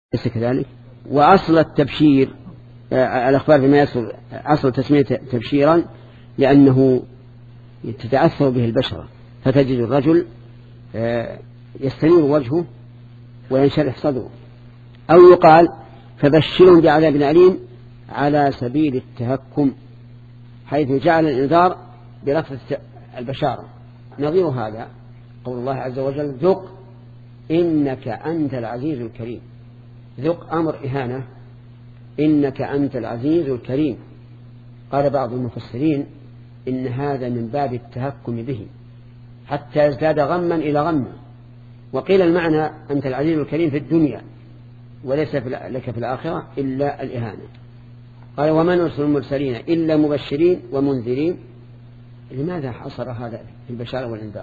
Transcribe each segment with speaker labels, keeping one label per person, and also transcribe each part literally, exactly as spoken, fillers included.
Speaker 1: ليس كذلك. وأصل التبشير الأخبار بما يصل أصل تسمية تبشيرا لأنه تتأثر به البشرة، فتجد الرجل يستنير وجهه وينشرح صدره. أو يقال فبشرهم بعذاب أليم على سبيل التهكم، حيث جعل الإنذار بلفظ البشارة. نظير هذا قول الله عز وجل: ذق إنك أنت العزيز الكريم. ذق أمر إهانة، إنك أنت العزيز الكريم. قال بعض المفسرين إن هذا من باب التهكم به حتى يزداد غما إلى غم. وقيل المعنى أنت العزيز الكريم في الدنيا وليس لك في الآخرة إلا الإهانة. قال: وما نرسل المرسلين إلا مبشرين ومنذرين. لماذا حصر هذا في البشارة والإنذار؟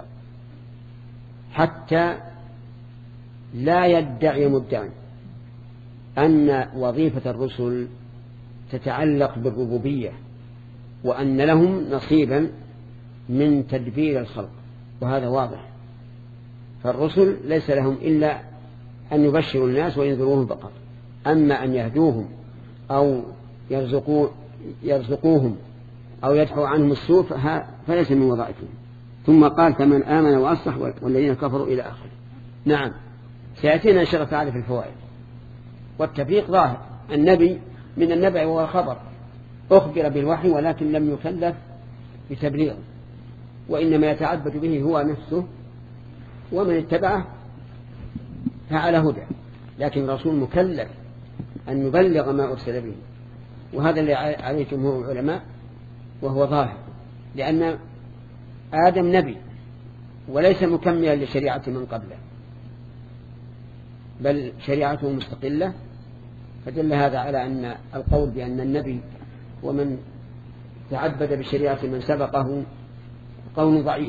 Speaker 1: حتى لا يدعي مدعي أن وظيفة الرسل تتعلق بالربوبية وأن لهم نصيبا من تدبير الخلق، وهذا واضح. فالرسل ليس لهم إلا أن يبشروا الناس وينذروهم فقط، أما أن يهدوهم أو يرزقوا يرزقوهم أو يدفعوا عنهم السوء فليس من وظائفهم. ثم قال: فمن آمن وأصلح والذين كفروا إلى آخره. نعم، سيأتينا إن شاء الله تعالى في الفوائد. والتفريق ظاهر، النبي من النبع وهو الخبر، أخبر بالوحي ولكن لم يكلف بتبليغه، وإنما يتعبد به هو نفسه ومن اتبعه فعلى هدى، لكن الرسول مكلف أن يبلغ ما أرسل به، وهذا اللي عليه جمهور العلماء وهو ظاهر، لأن آدم نبي وليس مكملا لشريعة من قبله، بل شريعته مستقلة. فدل هذا على أن القول بأن النبي ومن تعبد بشريعة من سبقه قول ضعيف،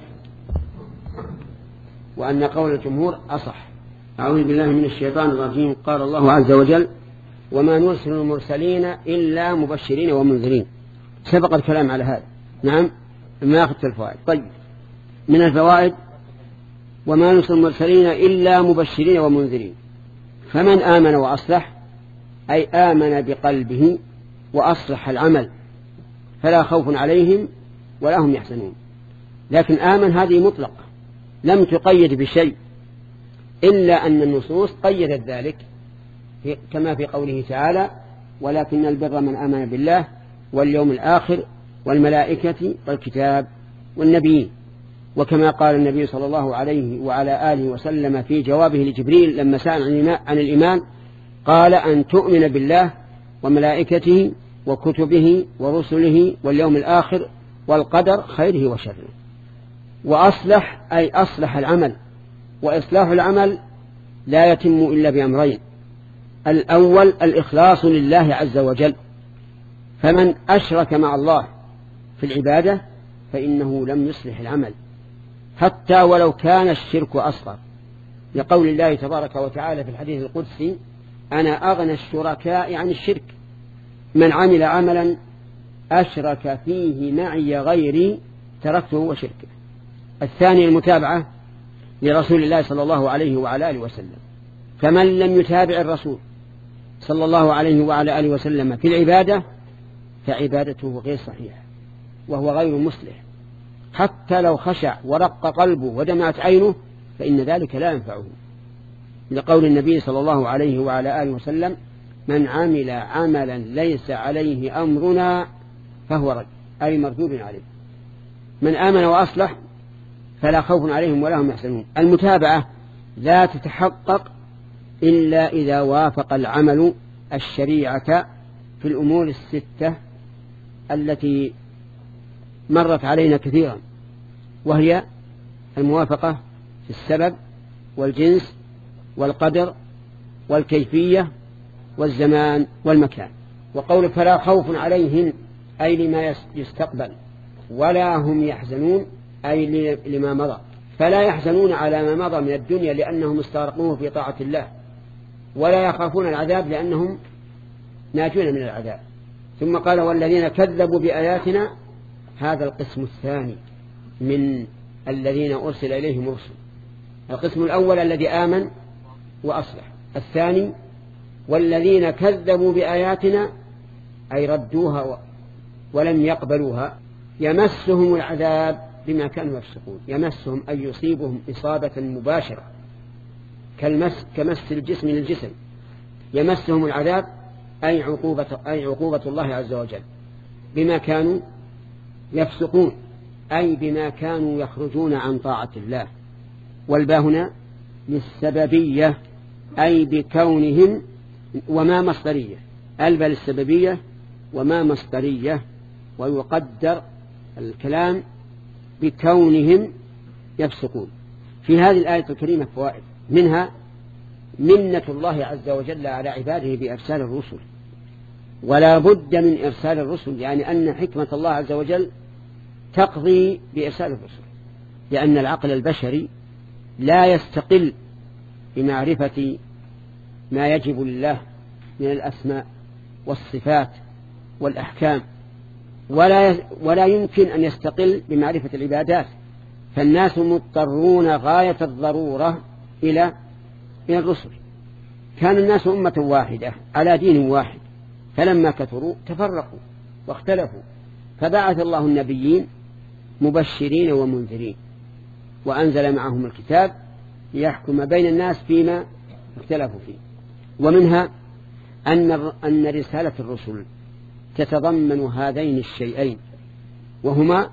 Speaker 1: وأن قول الجمهور أصح. أعوذ بالله من الشيطان الرجيم. قال الله عز وجل: وما نرسل المرسلين إلا مبشرين ومنذرين. سبق الكلام على هذا. نعم، ما أخذت الفوائد. طيب، من الفوائد: وما نرسل المرسلين إلا مبشرين ومنذرين. فمن آمن وأصلح أي آمن بقلبه وأصلح العمل فلا خوف عليهم ولا هم يحزنون. لكن آمن هذه مطلقة لم تقيد بشيء، إلا أن النصوص قيدت ذلك كما في قوله تعالى: ولكن البر من آمن بالله واليوم الآخر والملائكة والكتاب والنبيين. وكما قال النبي صلى الله عليه وعلى آله وسلم في جوابه لجبريل لما سأل عن الإيمان قال: أن تؤمن بالله وملائكته وكتبه ورسله واليوم الآخر والقدر خيره وشره. وأصلح أي أصلح العمل، وإصلاح العمل لا يتم إلا بأمرين: الأول الإخلاص لله عز وجل، فمن أشرك مع الله في العبادة فإنه لم يصلح العمل حتى ولو كان الشرك أصغر، لقول الله تبارك وتعالى في الحديث القدسي: أنا أغنى الشركاء عن الشرك، من عمل عملا أشرك فيه معي غيري تركته وشركه. الثاني المتابعة لرسول الله صلى الله عليه وعلى آله وسلم، فمن لم يتابع الرسول صلى الله عليه وعلى آله وسلم في العبادة فعبادته غير صحيحة وهو غير مصلح، حتى لو خشع ورق قلبه ودمعت عينه فإن ذلك لا ينفعه، لقول النبي صلى الله عليه وعلى آله وسلم: من عمل عملا ليس عليه أمرنا فهو رد، أي مردود عليه. من آمن وأصلح فلا خوف عليهم ولا هم يحزنون. المتابعة لا تتحقق إلا إذا وافق العمل الشريعة في الأمور الستة التي مرت علينا كثيرا، وهي الموافقة في السبب والجنس والقدر والكيفية والزمان والمكان. وقول فلا خوف عليهم أي لما يستقبل، ولا هم يحزنون أي لما مضى، فلا يحزنون على ما مضى من الدنيا لأنهم استغرقوه في طاعة الله، ولا يخافون العذاب لأنهم ناجون من العذاب. ثم قال: والذين كذبوا بآياتنا. هذا القسم الثاني من الذين أرسل إليهم رسل. القسم الأول الذي آمن وأصلح، الثاني والذين كذبوا بآياتنا أي ردوها ولم يقبلوها يمسهم العذاب بما كانوا يفسقون. يمسهم أي يصيبهم إصابة مباشرة كالمس كمس الجسم للجسم. يمسهم العذاب أي عقوبة, أي عقوبة الله عز وجل بما كانوا يفسقون، أي بما كانوا يخرجون عن طاعة الله. والباء هنا للسببية أي بكونهم، وما مصدرية، الباء للسببية وما مصدرية، ويقدر الكلام بكونهم يفسقون. في هذه الآية الكريمة فوائد، منها منة الله عز وجل على عباده بإرسال الرسل، ولا بد من إرسال الرسل، يعني أن حكمة الله عز وجل تقضي بإرسال الرسل، لأن العقل البشري لا يستقل بمعرفة ما يجب لله من الأسماء والصفات والأحكام، ولا ولا يمكن أن يستقل بمعرفة العبادات. فالناس مضطرون غاية الضرورة إلى إلى الرسل. كان الناس أمة واحدة على دين واحد، فلما كثروا تفرقوا واختلفوا، فبعث الله النبيين مبشرين ومنذرين، وأنزل معهم الكتاب ليحكم بين الناس فيما اختلفوا فيه. ومنها أن أن رسالة الرسل تتضمن هذين الشيئين، وهما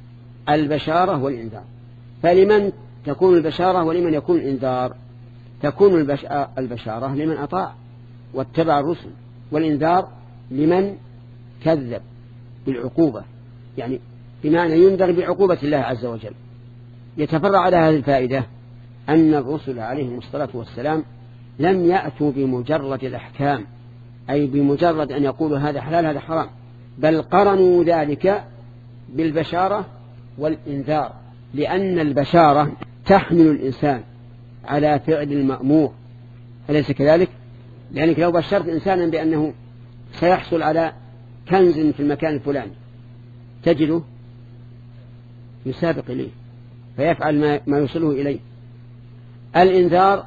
Speaker 1: البشارة والإنذار. فلمن تكون البشارة ولمن يكون الإنذار؟ تكون البشارة لمن أطاع واتبع الرسل، والإنذار لمن كذب بالعقوبة، يعني بمعنى ينذر بعقوبة الله عز وجل. يتفرع على هذه الفائدة أن الرسل عليهم الصلاة والسلام لم يأتوا بمجرد الأحكام، أي بمجرد أن يقولوا هذا حلال هذا حرام، بل قرنوا ذلك بالبشارة والإنذار، لأن البشارة تحمل الإنسان على فعل المأمور، أليس كذلك؟ لأنك لو بشرت إنسانا بأنه سيحصل على كنز في المكان الفلاني تجده يسابق إليه فيفعل ما, ما يوصله إليه. الإنذار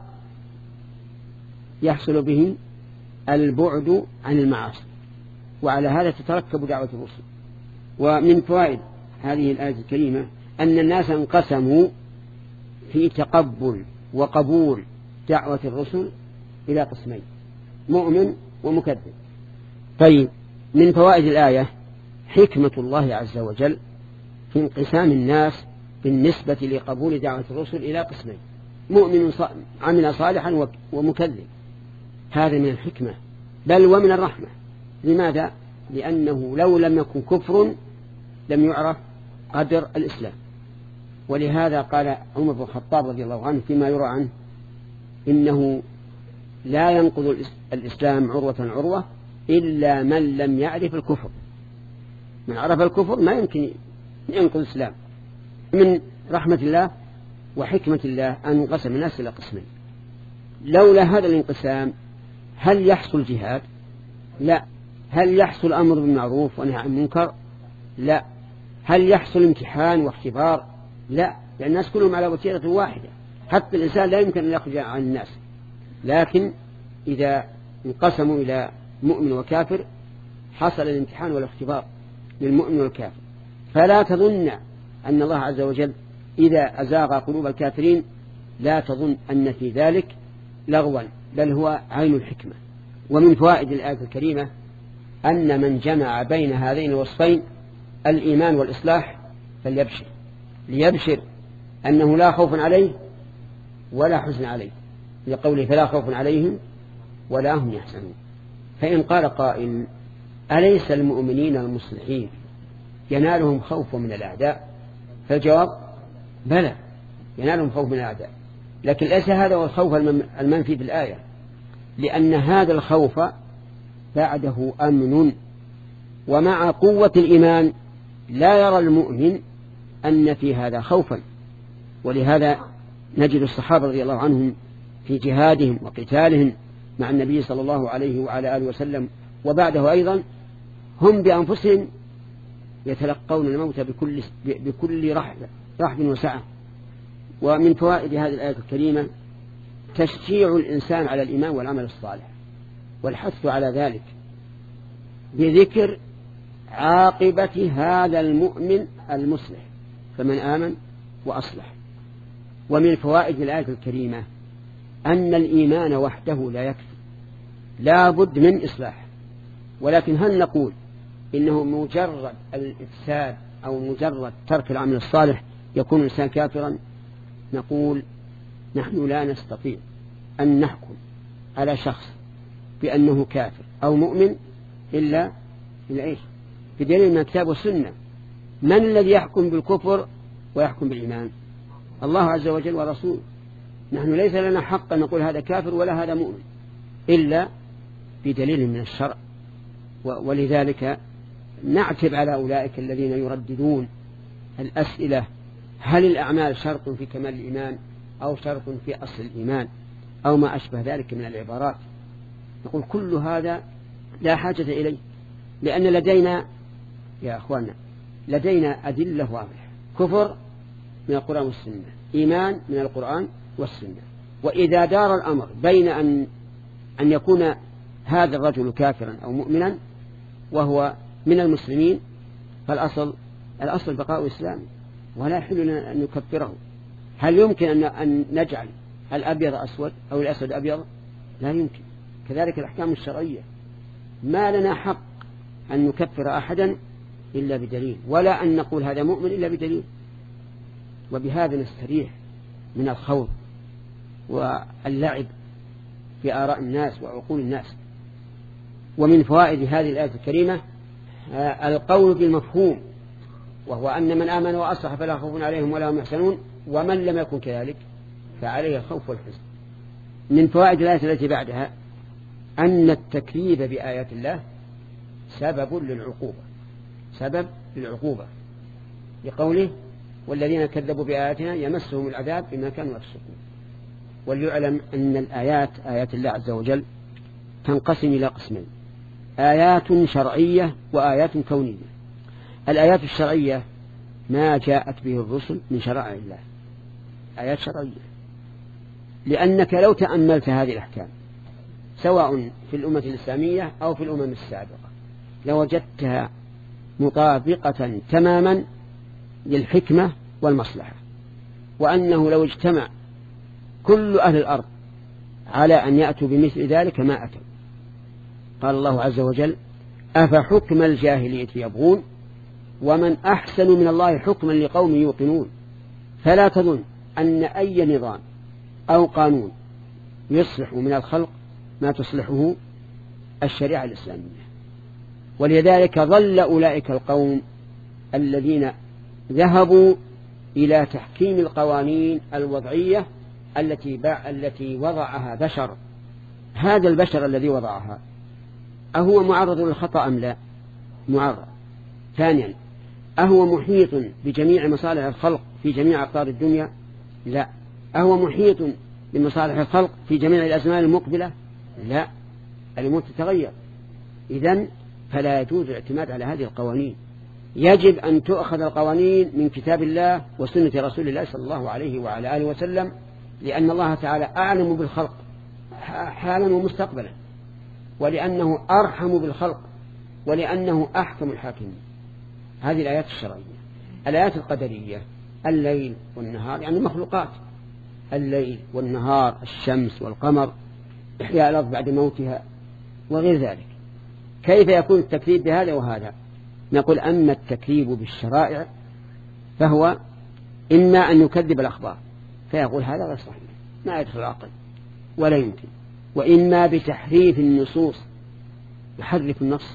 Speaker 1: يحصل به البعد عن المعاصي، وعلى هذا تتركب دعوة الرسل. ومن فوائد هذه الآية الكريمة أن الناس انقسموا في تقبل وقبول دعوة الرسل إلى قسمين، مؤمن ومكذب. طيب، من فوائد الآية حكمة الله عز وجل في انقسام الناس بالنسبة لقبول دعوة الرسل إلى قسمين، مؤمن عمل صالحا ومكذب. هذا من الحكمة بل ومن الرحمة. لماذا؟ لأنه لو لم يكن كفر لم يعرف قدر الإسلام. ولهذا قال عمر بن الخطاب رضي الله عنه فيما يروى عنه إنه لا ينقض الإسلام عروة عروة إلا من لم يعرف الكفر. من عرف الكفر ما يمكن ينقض الإسلام. من رحمة الله وحكمة الله أن انقسم الناس إلى قسمين. لولا هذا الانقسام هل يحصل جهاد؟ لا. هل يحصل أمر بالمعروف ونهي عن المنكر؟ لا. هل يحصل امتحان واختبار؟ لا، لأن الناس كلهم على وتيرة واحدة، حتى الإنسان لا يمكن أن يخرج عن الناس. لكن إذا انقسموا إلى مؤمن وكافر حصل الامتحان والاختبار للمؤمن والكافر. فلا تظن أن الله عز وجل إذا أزاغ قلوب الكافرين لا تظن أن في ذلك لغوا، بل هو عين الحكمة. ومن فوائد الآية الكريمة أن من جمع بين هذين الوصفين الإيمان والإصلاح فليبشر، ليبشر أنه لا خوف عليه ولا حزن عليه، لقوله فلا خوف عليهم ولا هم يحزنون. فإن قال قائل أليس المؤمنين المصلحين ينالهم خوف من الأعداء؟ فالجواب بلى، ينالهم خوف من الأعداء، لكن ليس هذا هو الخوف المنفي في الآية، لأن هذا الخوف بعده أمن. ومع قوة الإيمان لا يرى المؤمن أن في هذا خوفا. ولهذا نجد الصحابة رضي الله عنهم في جهادهم وقتالهم مع النبي صلى الله عليه وعلى آله وسلم وبعده أيضا هم بأنفسهم يتلقون الموت بكل, بكل رحب, رحب وسعة. ومن فوائد هذه الآية الكريمة تشجيع الإنسان على الإيمان والعمل الصالح، والحث على ذلك بذكر عاقبة هذا المؤمن المصلح، فمن آمن وأصلح. ومن فوائد الآية الكريمة أن الإيمان وحده لا يكفي، لا بد من إصلاح. ولكن هل نقول إنه مجرد الإفساد أو مجرد ترك العمل الصالح يكون الإنسان كافرا؟ نقول نحن لا نستطيع أن نحكم على شخص بأنه كافر أو مؤمن إلا إلا إيش؟ بدليل من الكتاب والسنة. من الذي يحكم بالكفر ويحكم بالإيمان؟ الله عز وجل ورسوله. نحن ليس لنا حق أن نقول هذا كافر ولا هذا مؤمن إلا بدليل من الشرع. ولذلك نعتب على أولئك الذين يرددون الأسئلة: هل الأعمال شرط في كمال الإيمان أو شرط في أصل الإيمان أو ما أشبه ذلك من العبارات؟ نقول كل هذا لا حاجة إليه، لأن لدينا يا أخوانا لدينا أدلة واضحة: كفر من القرآن والسنة، إيمان من القرآن والسنة. وإذا دار الأمر بين أن أن يكون هذا الرجل كافرا أو مؤمنا وهو من المسلمين، فالأصل الأصل بقاء الإسلام، ولا يحل لنا أن نكفره. هل يمكن أن نجعل الأبيض أسود أو الأسود أبيض؟ لا يمكن. كذلك الأحكام الشرعية ما لنا حق أن نكفر أحدا إلا بدليل، ولا أن نقول هذا مؤمن إلا بدليل. وبهذا نستريح من الخوض واللعب في آراء الناس وعقول الناس. ومن فوائد هذه الآية الكريمة القول بالمفهوم، وهو أن من آمن وأصلح فلا خوف عليهم ولا هم يحزنون، ومن لم يكن كذلك فعليه الخوف والحزن. من فوائد الآية التي بعدها أن التكذيب بآيات الله سبب للعقوبة، سبب للعقوبة، لقوله: والذين كذبوا بآياتنا يمسهم العذاب بما كانوا يفسقون. وليعلم أن الآيات آيات الله عز وجل تنقسم إلى قسمين: آيات شرعية وآيات كونية. الآيات الشرعية ما جاءت به الرسل من شرائع الله، آيات شرعية، لأنك لو تأملت هذه الأحكام سواء في الأمة الإسلامية أو في الأمم السابقة لوجدتها مطابقة تماما للحكمة والمصلحة، وأنه لو اجتمع كل أهل الأرض على أن يأتوا بمثل ذلك ما أتوا. قال الله عز وجل: أفحكم الجاهلية يبغون ومن أحسن من الله حكما لقوم يوقنون. فلا تظن أن أي نظام أو قانون يصلح من الخلق ما تصلحه الشريعة الإسلامية. ولذلك ظل أولئك القوم الذين ذهبوا إلى تحكيم القوانين الوضعية التي التي وضعها بشر. هذا البشر الذي وضعها أهو معرض للخطأ أم لا؟ معرض. ثانيا، أهو محيط بجميع مصالح الخلق في جميع أقطار الدنيا؟ لا. أهو محيط بمصالح الخلق في جميع الأزمان المقبلة؟ لا، الأمور تتغير. إذن فلا يجوز الاعتماد على هذه القوانين، يجب أن تؤخذ القوانين من كتاب الله وسنة رسول الله صلى الله عليه وعلى آله وسلم، لأن الله تعالى أعلم بالخلق حالا ومستقبلا، ولأنه أرحم بالخلق، ولأنه أحكم الحاكمين. هذه الآيات الشرعية. الآيات القدرية: الليل والنهار، يعني المخلوقات، الليل والنهار، الشمس والقمر، إحياء الأرض بعد موتها وغير ذلك. كيف يكون التكذيب بهذا وهذا؟ نقول: أما التكذيب بالشرائع فهو إما أن يكذب الأخبار فيقول هذا غير صحيح ما يدخل العقل ولا يمكن، وإما بتحريف النصوص يحرف النص،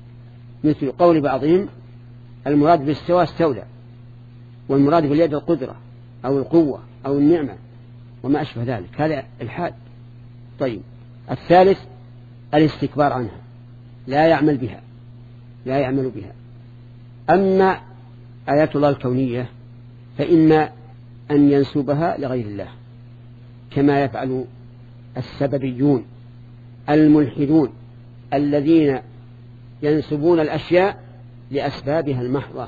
Speaker 1: مثل قول بعضهم: المراد باستوى استولى، والمراد باليد القدرة أو القوة أو النعمة وما أشبه ذلك، هذا الحاد. طيب، الثالث الاستكبار عنها، لا يعمل بها لا يعمل بها. أما آيات الله الكونية فإما أن ينسبها لغير الله كما يفعل السببيون الملحدون الذين ينسبون الأشياء لأسبابها المحضة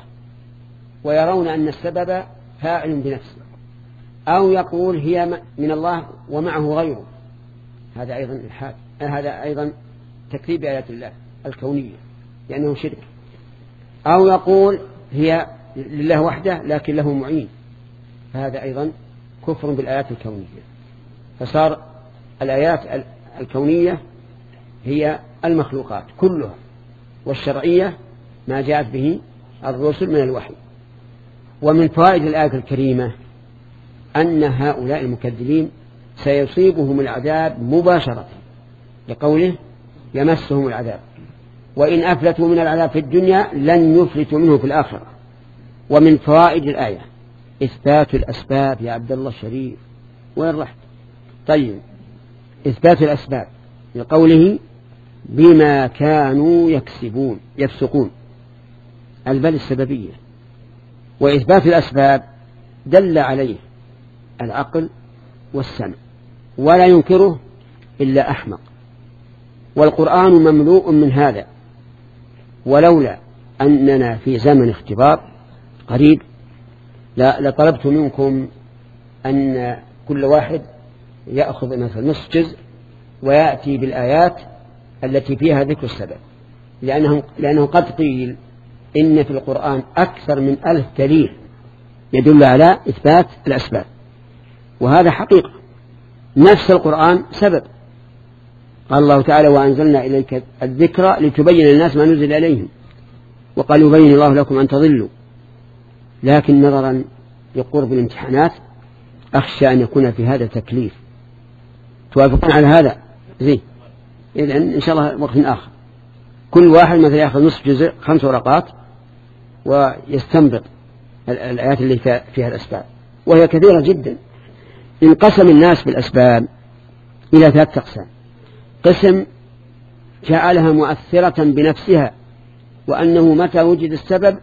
Speaker 1: ويرون أن السبب فاعل بنفسه، أو يقول هي من الله ومعه غيره. هذا أيضا الحاد، هذا أيضا تكذيب آيات الله الكونية لأنه شرك، أو يقول هي لله وحده لكن له معين، فهذا أيضا كفر بالآيات الكونية. فصار الآيات الكونية هي المخلوقات كلها، والشرعية ما جاءت به الرسل من الوحي. ومن فوائد الآية الكريمة أن هؤلاء المكذبين سيصيبهم العذاب مباشرة، لقوله يمسهم العذاب، وإن أفلتوا من العذاب في الدنيا لن يفلتوا منه في الآخرة. ومن فوائد الآية إثبات الأسباب. يا عبد الله الشريف وين رحت؟ طيب، إثبات الأسباب لقوله بما كانوا يكسبون يفسقون، البل السببية. وإثبات الأسباب دل عليه العقل والسمع، ولا ينكره إلا أحمق، والقرآن مملوء من هذا. ولولا أننا في زمن اختبار قريب لطلبت منكم أن كل واحد يأخذ مثل نصف جزء ويأتي بالآيات التي فيها ذكر السبب، لأنه, لأنه قد قيل إن في القرآن أكثر من ألف دليل يدل على إثبات الأسباب، وهذا حقيقة. نفس القرآن سبب. قال الله تعالى وأنزلنا إليك الذكر لتبين للناس ما نزل إليهم، وقال يبين الله لكم أن تضلوا. لكن نظرا لقرب الامتحانات أخشى أن يكون في هذا تكليف. توافقون على هذا؟ زين. إذن إن شاء الله وقت آخر كل واحد مثلا يأخذ نصف جزء خمس ورقات ويستنبط الآيات اللي فيها الأسباب، وهي كثيرة جدا. انقسم الناس بالأسباب إلى ثلاثة أقسام: قسم جعلها مؤثرة بنفسها، وأنه متى وجد السبب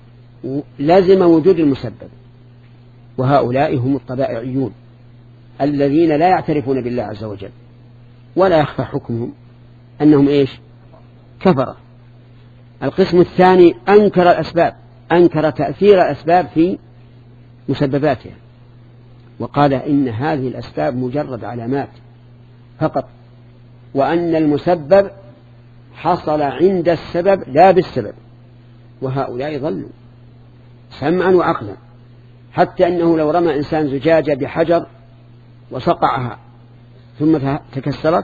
Speaker 1: لازم وجود المسبب، وهؤلاء هم الطبائعيون الذين لا يعترفون بالله عز وجل، ولا يخفى حكمهم أنهم إيش؟ كفرة. القسم الثاني أنكر الأسباب، أنكر تأثير الأسباب في مسبباتها، وقال إن هذه الأسباب مجرد علامات فقط، وأن المسبب حصل عند السبب لا بالسبب. وهؤلاء ضلوا سمعا وعقلا، حتى أنه لو رمى إنسان زجاجة بحجر وصقعها ثم تكسرت،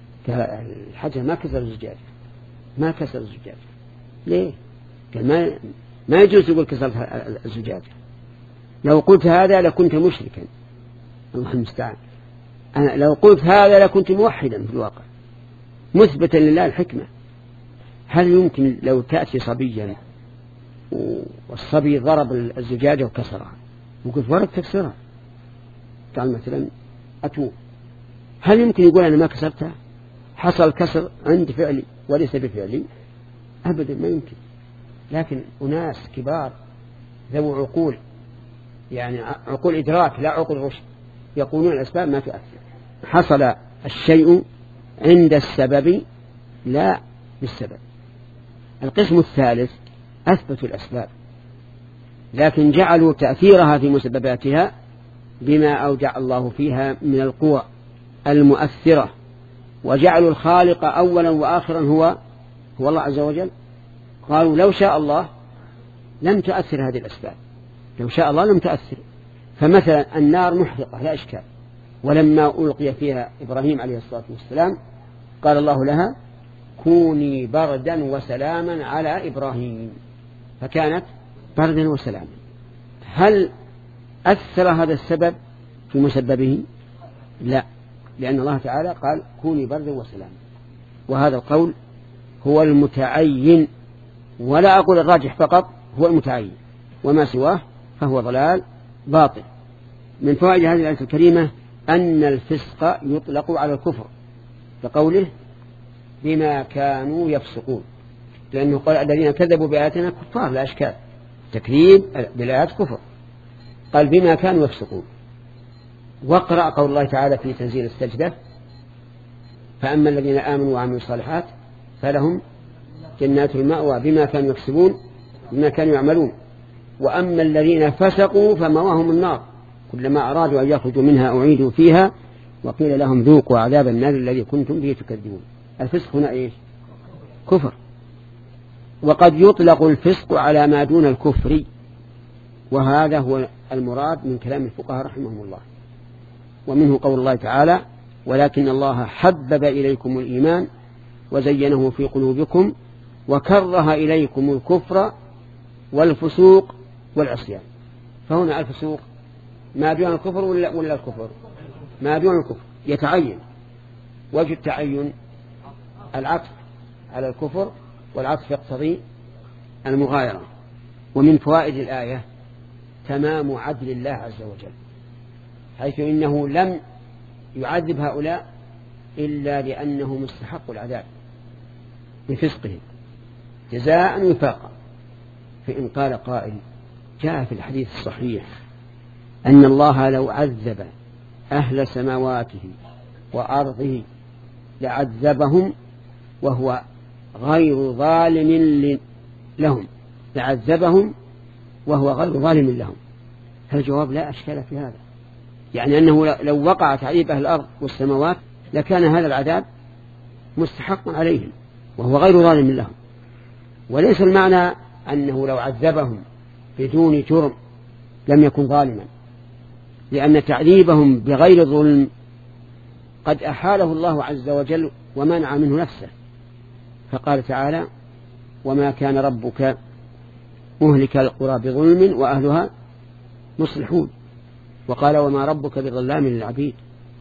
Speaker 1: الحجر ما كسر الزجاجة، ما كسر الزجاجة. ليه؟ قال ما ما يجوز يقول كسرت الزجاجة. لو قلت هذا لكنت مشركا، الله المستعان. أنا لو قلت هذا لكنت موحدا في الواقع، مثبتا لله الحكمة. هل يمكن لو تأتي صبيا والصبي ضرب الزجاجة وكسرها وقلت ورد تكسرها، قال مثلا أتوب، هل يمكن يقول أنا ما كسرتها؟ حصل كسر عند فعلي وليس بفعلي؟ أبدا ما يمكن. لكن أناس كبار ذو عقول، يعني عقول إدراك لا عقول رشد، يقولون الأسباب ما تؤثر، حصل الشيء عند السبب لا بالسبب. القسم الثالث أثبتوا الأسباب، لكن جعلوا تأثيرها في مسبباتها بما أودع الله فيها من القوى المؤثرة، وجعلوا الخالق أولا وآخرا هو هو الله عز وجل. قالوا لو شاء الله لم تؤثر هذه الأسباب، لو شاء الله لم تؤثر. فمثلا النار محرقة لا إشكال، ولما ألقي فيها إبراهيم عليه الصلاة والسلام قال الله لها كوني بردا وسلاما على إبراهيم، فكانت بردا وسلاما. هل أثر هذا السبب في مسببه؟ لا، لأن الله تعالى قال كوني بردا وسلاما، وهذا القول هو المتعين، ولا أقول الراجح فقط، هو المتعين، وما سواه فهو ضلال باطل. من فوائد هذه الآية الكريمة أن الفسق يطلق على الكفر، كقوله بما كانوا يفسقون، لأنه قال الذين كذبوا بآياتنا كفار لا أشكال، تكذيب بالآيات كفر. قال بما كانوا يفسقون. واقرأ قول الله تعالى في تنزيل السجدة فأما الذين آمنوا وعملوا الصالحات فلهم جنات المأوى بما كانوا يكسبون بما كانوا يعملون، وأما الذين فسقوا فمأواهم النار كلما أرادوا أن يخرجوا منها أعيدوا فيها وقيل لهم ذوقوا عذاب النار الذي كنتم به تكذبون. الفسق هنا إيش؟ كفر. وقد يطلق الفسق على ما دون الكفر، وهذا هو المراد من كلام الفقهاء رحمهم الله. ومنه قول الله تعالى: ولكن الله حبب إليكم الإيمان وزينه في قلوبكم وكره إليكم الكفر والفسوق والعصيان. فهنا الفسوق ما دون الكفر ولا, ولا الكفر؟ ما دون الكفر يتعين. وجه التعين العطف على الكفر، والعطف يقتضي المغايرة. ومن فوائد الآية تمام عدل الله عز وجل، حيث إنه لم يعذب هؤلاء إلا لأنه مستحق العذاب بفسقهم جزاء وفاقا. فإن قال قائل: جاء في الحديث الصحيح أن الله لو عذب أهل سماواته وأرضه لعذبهم وهو غير ظالم لهم، لعذبهم وهو غير ظالم لهم. فالجواب لا أشكال في هذا، يعني أنه لو وقع تعذيب أهل الأرض والسماوات لكان هذا العذاب مستحقا عليهم وهو غير ظالم لهم. وليس المعنى أنه لو عذبهم بدون جرم لم يكن ظالما، لأن تعذيبهم بغير ظلم قد أحاله الله عز وجل ومنع منه نفسه. فقال تعالى: وما كان ربك مهلك القرى بظلم وأهلها مصلحون. وقال: وما ربك بظلام للعبيد.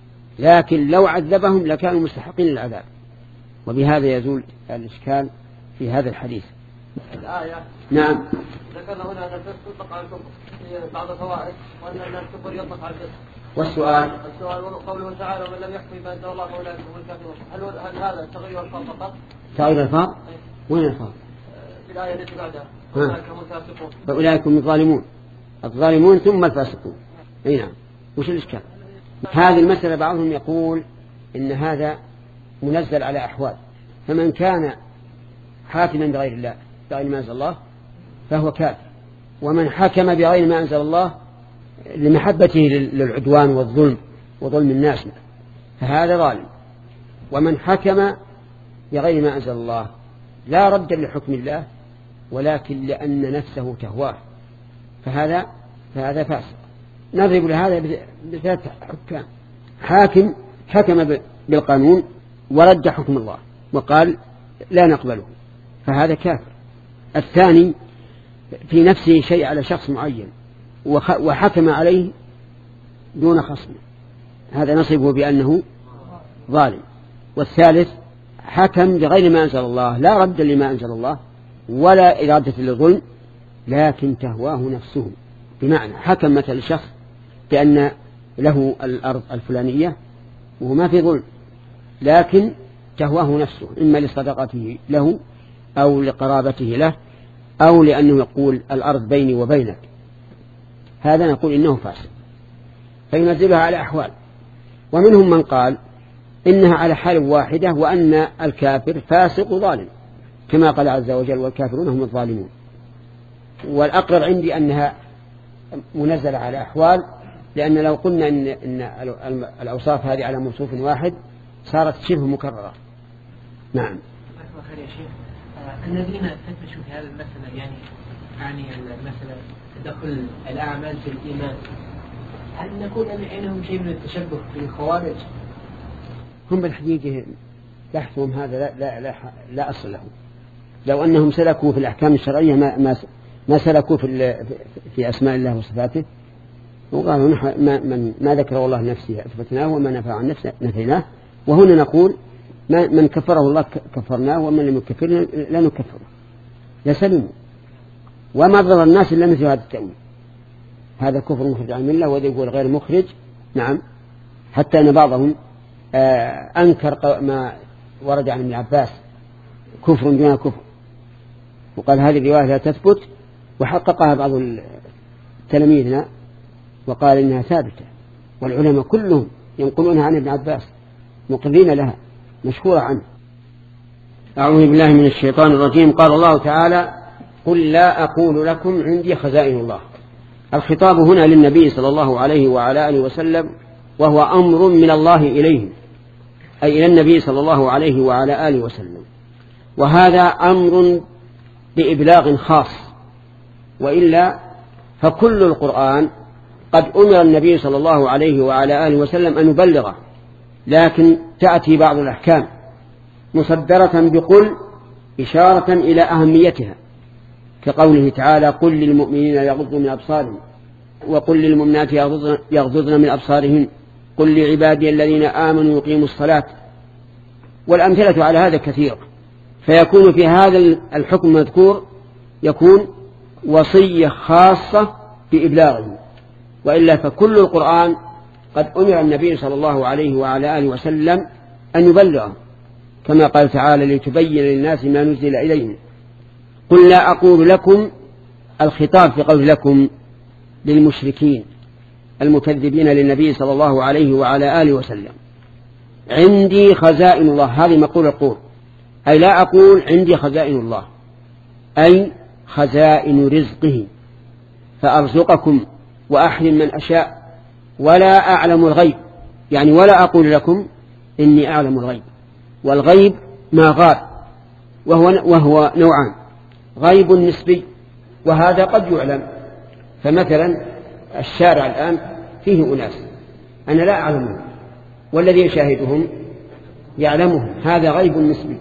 Speaker 1: لكن لو عذبهم لكانوا مستحقين للعذاب. وبهذا يزول الإشكال في هذا الحديث.
Speaker 2: الآية
Speaker 1: نعم.
Speaker 2: ذكرنا هنا أن الفسق يطلق على الكفر في بعض الفوائد، وأن الكفر يطلق على الفسق.
Speaker 1: والسؤال
Speaker 2: السؤال قوله تعالى: ومن لم يحكم بما أنزل الله فأولئك هم الكافرون. هل هل هذا تغير الفاظ فقط؟
Speaker 1: تغير الفاظ؟ وين الفاظ؟
Speaker 2: في الآية التي بعدها: فأولئك هم الفاسقون.
Speaker 1: فأولئك هم الظالمون، الظالمون ثم الفاسقون. أي نعم. وش الإشكال؟ هذه المسألة بعضهم يقول إن هذا منزل على أحوال، فمن كان حاكما بغير الله بغير ما أنزل الله فهو كافر، ومن حكم بغير ما أنزل الله لمحبته للعدوان والظلم وظلم الناس فهذا ظالم. ومن حكم بغير ما أنزل الله لا رد لحكم الله ولكن لأن نفسه تهواه فهذا فهذا فاسق. نضرب لهذا بثلاث حكام: حاكم حكم بالقانون ورد حكم الله وقال لا نقبله فهذا كافر. الثاني في نفسه شيء على شخص معين وحكم عليه دون خصم، هذا نصبه بأنه ظالم. والثالث حكم بغير ما أنزل الله، لا رد لما أنزل الله ولا إرادة للظلم لكن تهواه نفسه، بمعنى حكم مثل شخص بأن له الأرض الفلانية وهو ما في ظلم لكن تهواه نفسه، إما لصدقته له أو لقرابته له أو لأنه يقول الأرض بيني وبينك، هذا نقول إنه فاسق فينزلها على أحوال. ومنهم من قال إنها على حال واحدة وأن الكافر فاسق ظالم كما قال عز وجل: والكافرون هم الظالمون. والأقرب عندي أنها منزلة على أحوال، لأن لو قلنا إن, إن الأوصاف هذه على موصوف واحد صارت شبه مكررة. نعم.
Speaker 3: يا شيخ، الذين فتشوا في هذا المسألة يعني يعني المسألة تدخل الأعمال في الإيمان، هل نقول أن عندهم شيء من التشبه في الخوارج؟
Speaker 1: هم بالحقيقة بحثهم هذا لا, لا, لا, لا أصل له. لو أنهم سلكوا في الأحكام الشرعية ما, ما, ما سلكوا في, في أسماء الله وصفاته، وقالوا ما, من ما ذكره الله نفسه أثبتناه وما نفع عن نفسه نفيناه. وهنا نقول من كفره الله كفرناه ومن لم يكفرنا لا نكفره، يسلم. وما ضر الناس إلا مثل هذا التأويل، هذا كفر مخرج عن الملة وذي يقول غير مخرج. نعم. حتى أن بعضهم أنكر ما ورد عن ابن عباس كفر دون كفر، وقال هذه الرواية لا تثبت، وحققها بعض تلاميذنا وقال إنها ثابتة، والعلماء كلهم ينقلونها عن ابن عباس مقرين لها مشهورة عنه. أعوذ بالله من الشيطان الرجيم. قال الله تعالى: قل لا أقول لكم عندي خزائن الله. الخطاب هنا للنبي صلى الله عليه وعلى آله وسلم، وهو أمر من الله إليهم، أي إلى النبي صلى الله عليه وعلى آله وسلم. وهذا أمر بإبلاغ خاص، وإلا فكل القرآن قد أمر النبي صلى الله عليه وعلى آله وسلم أن يبلغه، لكن تأتي بعض الأحكام مصدرة بقل إشارة إلى أهميتها، كقوله تعالى: قل للمؤمنين يغضوا من أبصارهم وقل للمؤمنات يغضضن من أبصارهن قل لعبادي الذين آمنوا يقيموا الصلاة. والأمثلة على هذا كثيرة، فيكون في هذا الحكم المذكور يكون وصية خاصة بإبلاغه، وإلا فكل القرآن قد أمر النبي صلى الله عليه وعلى آله وسلم أن يبلغه، كما قال تعالى: لتبين للناس ما نزل إليهم. قل لا أقول لكم، الخطاب في قول لكم للمشركين المكذبين للنبي صلى الله عليه وعلى آله وسلم. عندي خزائن الله، هذه مقول القول، أي لا أقول عندي خزائن الله، أي خزائن رزقه، فأرزقكم وأحرم من أشاء، ولا أعلم الغيب، يعني ولا أقول لكم إني أعلم الغيب. والغيب ما غاب، وهو, وهو نوعان: غيب نسبي، وهذا قد يعلم، فمثلا الشارع الآن فيه أناس أنا لا أعلمهم، والذي يشاهدهم يعلمهم، هذا غيب نسبي.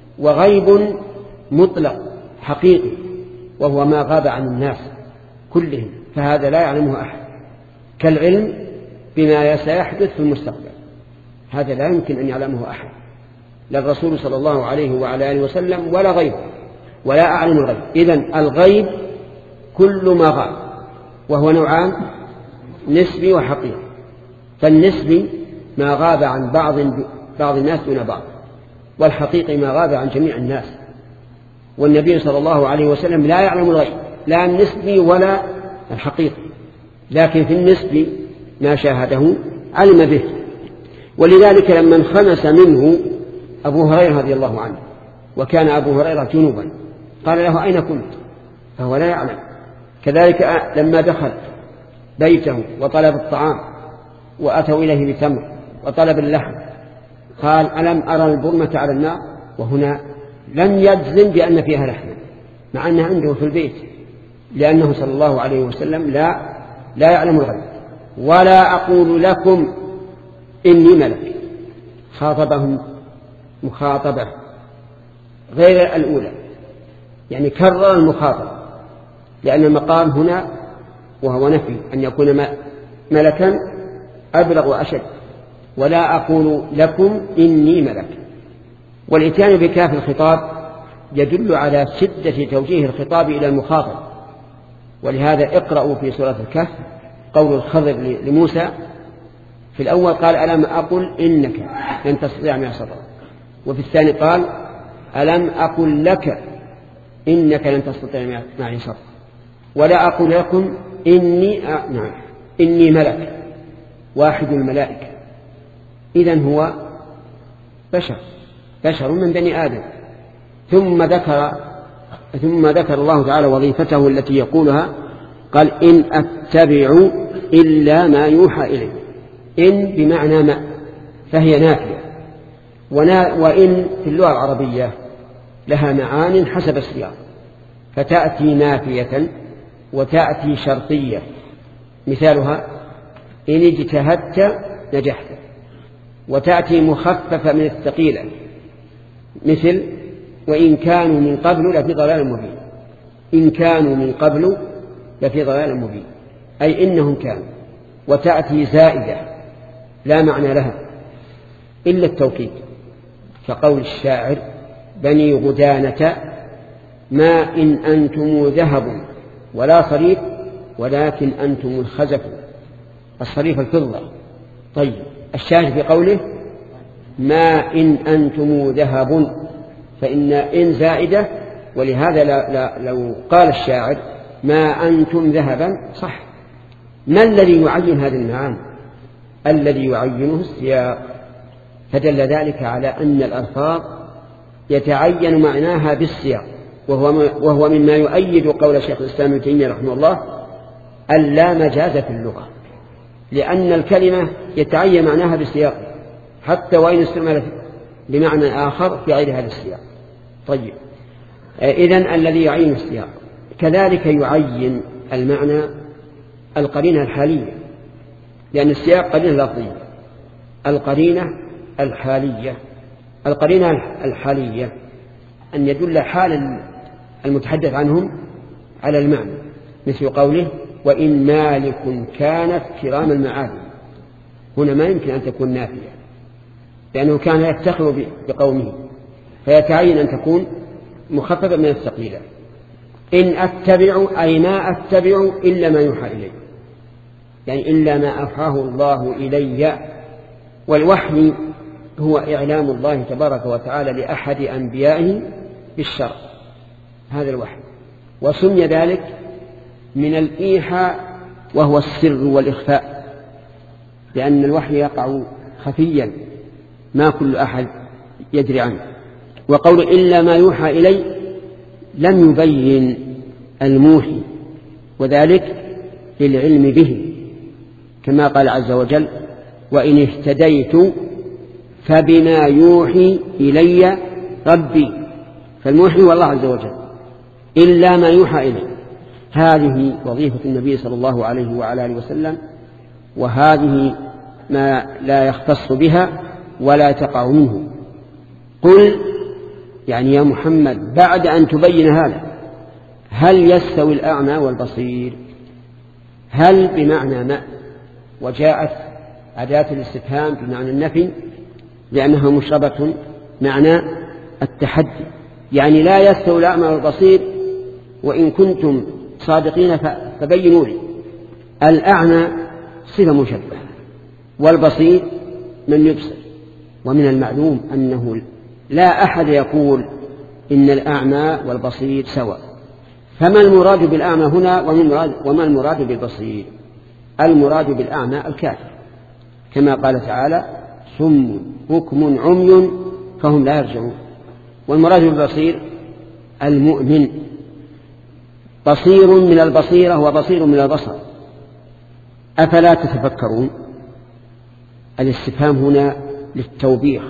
Speaker 1: وغيب مطلق حقيقي، وهو ما غاب عن الناس كلهم، فهذا لا يعلمه أحد، كالعلم بما سيحدث في المستقبل، هذا لا يمكن أن يعلمه أحد، لا الرسول صلى الله عليه وعلى آله وسلم ولا غيره، ولا أعلم الغيب. إذن الغيب كل ما غاب، وهو نوعان: نسبي وحقيقي. فالنسبي ما غاب عن بعض بعض الناس دون بعض، والحقيقي ما غاب عن جميع الناس. والنبي صلى الله عليه وسلم لا يعلم الغيب، لا النسبي ولا الحقيقي، لكن في النسبي ما شاهده علم به. ولذلك لما انخمس منه أبو هريرة رضي الله عنه، وكان أبو هريرة جنوبا، قال له: أين كنت؟ فهو لا يعلم. كذلك لما دخل بيته وطلب الطعام وأتوا إليه بتمر وطلب اللحم، قال: ألم أرى البرمة على النار؟ وهنا لم يجزم بأن فيها لحم، مع أنها عنده في البيت، لأنه صلى الله عليه وسلم لا لا يعلم الغيب. ولا أقول لكم إني ملك، خاطبهم مخاطبة غير الأولى، يعني كرر المخاطب، لأن المقام هنا وهو نفي أن يكون ملكا أبلغ وأشد. ولا أقول لكم إني ملك. والإتيان بكاف الخطاب يدل على شدة توجيه الخطاب إلى المخاطب، ولهذا اقرأوا في سورة الكهف قول الخضر لموسى في الأول قال: ألم أقل إنك لن تستطيع معي صبرا، وفي الثاني قال: ألم أقل لك إنك لن تستطيع معي صبرا. ولا أقول لكم إني أ... نعم إني ملك واحد الملائكة، إذن هو بشر بشر من بني آدم. ثم ذكر ثم ذكر الله تعالى وظيفته التي يقولها، قال: إن أتبع إلا ما يوحى إلي. إن بمعنى ما، فهي نافية، وإن في اللغة العربية لها معان حسب السياق، فتأتي نافية وتأتي شرطية. مثالها: إن اجتهدت نجحت. وتأتي مخففة من الثقيلة، مثل: وإن كانوا من قبل لفي ضلال مبين. إن كانوا من قبل لفي ضلال مبين، أي إنهم كانوا. وتأتي زائدة لا معنى لها إلا التوكيد، كقول الشاعر: بني غدانة ما إن أنتم ذهب ولا صريف ولكن أنتم الخزف. الصريف الفضة. طيب، الشاهد في قوله: ما إن أنتم ذهب، فإن إن زائدة، ولهذا لا لا لو قال الشاعر: ما أنتم ذهبا، صح. ما الذي يعين هذه المعاني؟ الذي يعينه السياق، فدل ذلك على أن الألفاظ يتعين معناها بالسياق، وهو وهو مما يؤيد قول شيخ الإسلام ابن تيمية رحمه الله: ألا مجاز في اللغة، لأن الكلمة يتعين معناها بالسياق حتى وإن استعملت بمعنى آخر في غير هذا السياق. طيب، إذن الذي يعين السياق كذلك يعين المعنى القرينة الحالية، لأن السياق قرينة لفظية. القرينة الحالية القرينة الحالية أن يدل حال المتحدث عنهم على المعنى، مثل قوله وإن مالك كانت كرام المعادن. هنا ما يمكن أن تكون نافية، لأنه كان يفتخر بقومه، فيتعين أن تكون مخففة من الثقيلة. إن أتبع أي ما أتبع إلا ما يوحى إلي، يعني إلا ما أوحاه الله إلي. والوحي هو إعلام الله تبارك وتعالى لأحد أنبيائه بالشرع، هذا الوحي. وسمي ذلك من الإيحاء وهو السر والإخفاء، لأن الوحي يقع خفيا ما كل أحد يدري عنه. وقول إلا ما يوحى إلي لم يبين الموحي، وذلك للعلم به، كما قال عز وجل وإن اهتديت فبما يوحي إلي ربي. فالموحي هو الله عز وجل، إلا ما يوحى إلي. هذه وظيفة النبي صلى الله عليه وعلى آله وسلم، وهذه ما لا يختص بها ولا تقع منه. قل يعني يا محمد بعد أن تبين هذا، هل يستوي الأعمى والبصير؟ هل بمعنى ما، وجاءت أداة الاستفهام بمعنى النفي لأنها مشربة معنى التحدي، يعني لا يستوي الأعمى والبصير، وإن كنتم صادقين فبينوا لي. الأعمى صفة مشبهة، والبصير من يبصر، ومن المعلوم أنه لا أحد يقول إن الأعمى والبصير سواء. فما المراد بالأعمى هنا وما المراد بالبصير؟ المراد بالأعمى الكافر، كما قال تعالى صم بكم عمي فهم لا يرجعون. والمراد بالبصير المؤمن، بصير من البصيرة وبصير من البصر. أفلا تتفكرون؟ الاستفهام هنا للتوبيخ،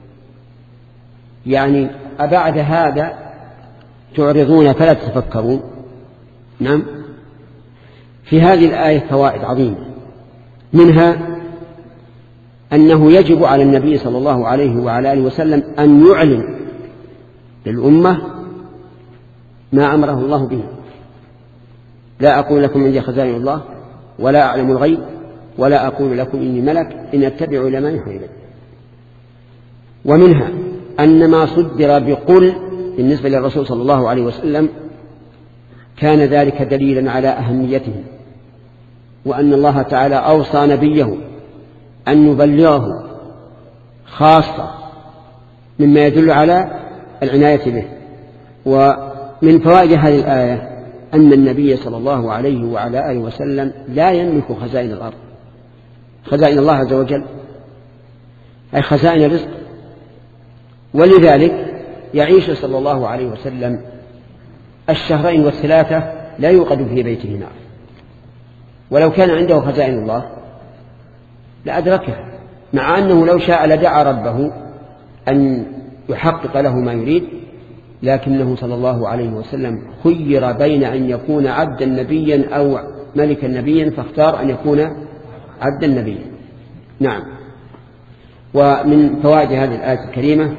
Speaker 1: يعني أبعد هذا تعرضون فلا تتفكرون؟ نعم. في هذه الآية فوائد عظيمة، منها أنه يجب على النبي صلى الله عليه وعلى آله وسلم أن يعلن للأمة ما أمره الله به. لا أقول لكم عندي خزائن الله ولا أعلم الغيب ولا أقول لكم إني ملك إن أتبع إلى ما يوحى إلي. ومنها أن ما صدر بقل بالنسبة للرسول صلى الله عليه وسلم كان ذلك دليلا على أهميته، وأن الله تعالى أوصى نبيه أن يبلغه خاصة مما يدل على العناية به. ومن فوائد هذه الآية أن النبي صلى الله عليه وعلى آله وسلم لا يملك خزائن الأرض، خزائن الله عز وجل أي خزائن الرزق، ولذلك يعيش صلى الله عليه وسلم الشهرين والثلاثة لا يوقد في بيته نار، ولو كان عنده خزائن الله لأدركها، مع أنه لو شاء لدعا ربه أن يحقق له ما يريد، لكنه صلى الله عليه وسلم خير بين أن يكون عبدا نبيا أو ملكا نبيا، فاختار أن يكون عبدا نبيا. نعم. ومن فوائد هذه الآية الكريمة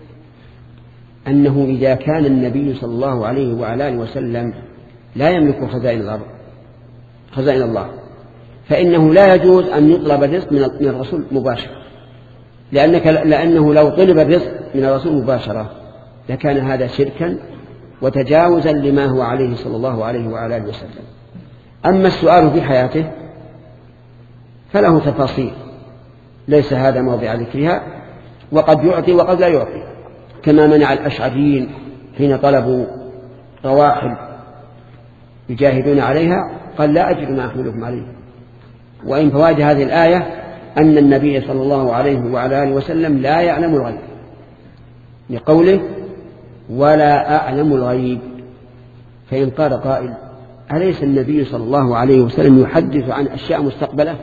Speaker 1: أنه إذا كان النبي صلى الله عليه وعلى آله وسلم لا يملك خزائن الأرض خزائن الله، فإنه لا يجوز أن يطلب الرزق من الرسول مباشرة، لأنك لأنه لو طلب الرزق من الرسول مباشرة لكان هذا شركا وتجاوزا لما هو عليه صلى الله عليه وعلى آله وسلم. أما السؤال في حياته فله تفاصيل ليس هذا موضع ذكرها، وقد يعطي وقد لا يعطي، كما منع الأشعريين حين طلبوا رواحل يجاهدون عليها قال لا أجد ما أحملكم عليه. وإن فوائد هذه الآية أن النبي صلى الله عليه وعلى آله وسلم لا يعلم الغيب، لقوله ولا أعلم الغيب. فإن قال قائل أليس النبي صلى الله عليه وسلم يحدث عن أشياء مستقبلة؟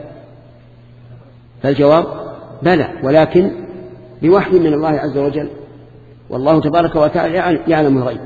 Speaker 1: فالجواب بلى، ولكن بوحي من الله عز وجل. والله تبارك وتعالى يعلم الغيب.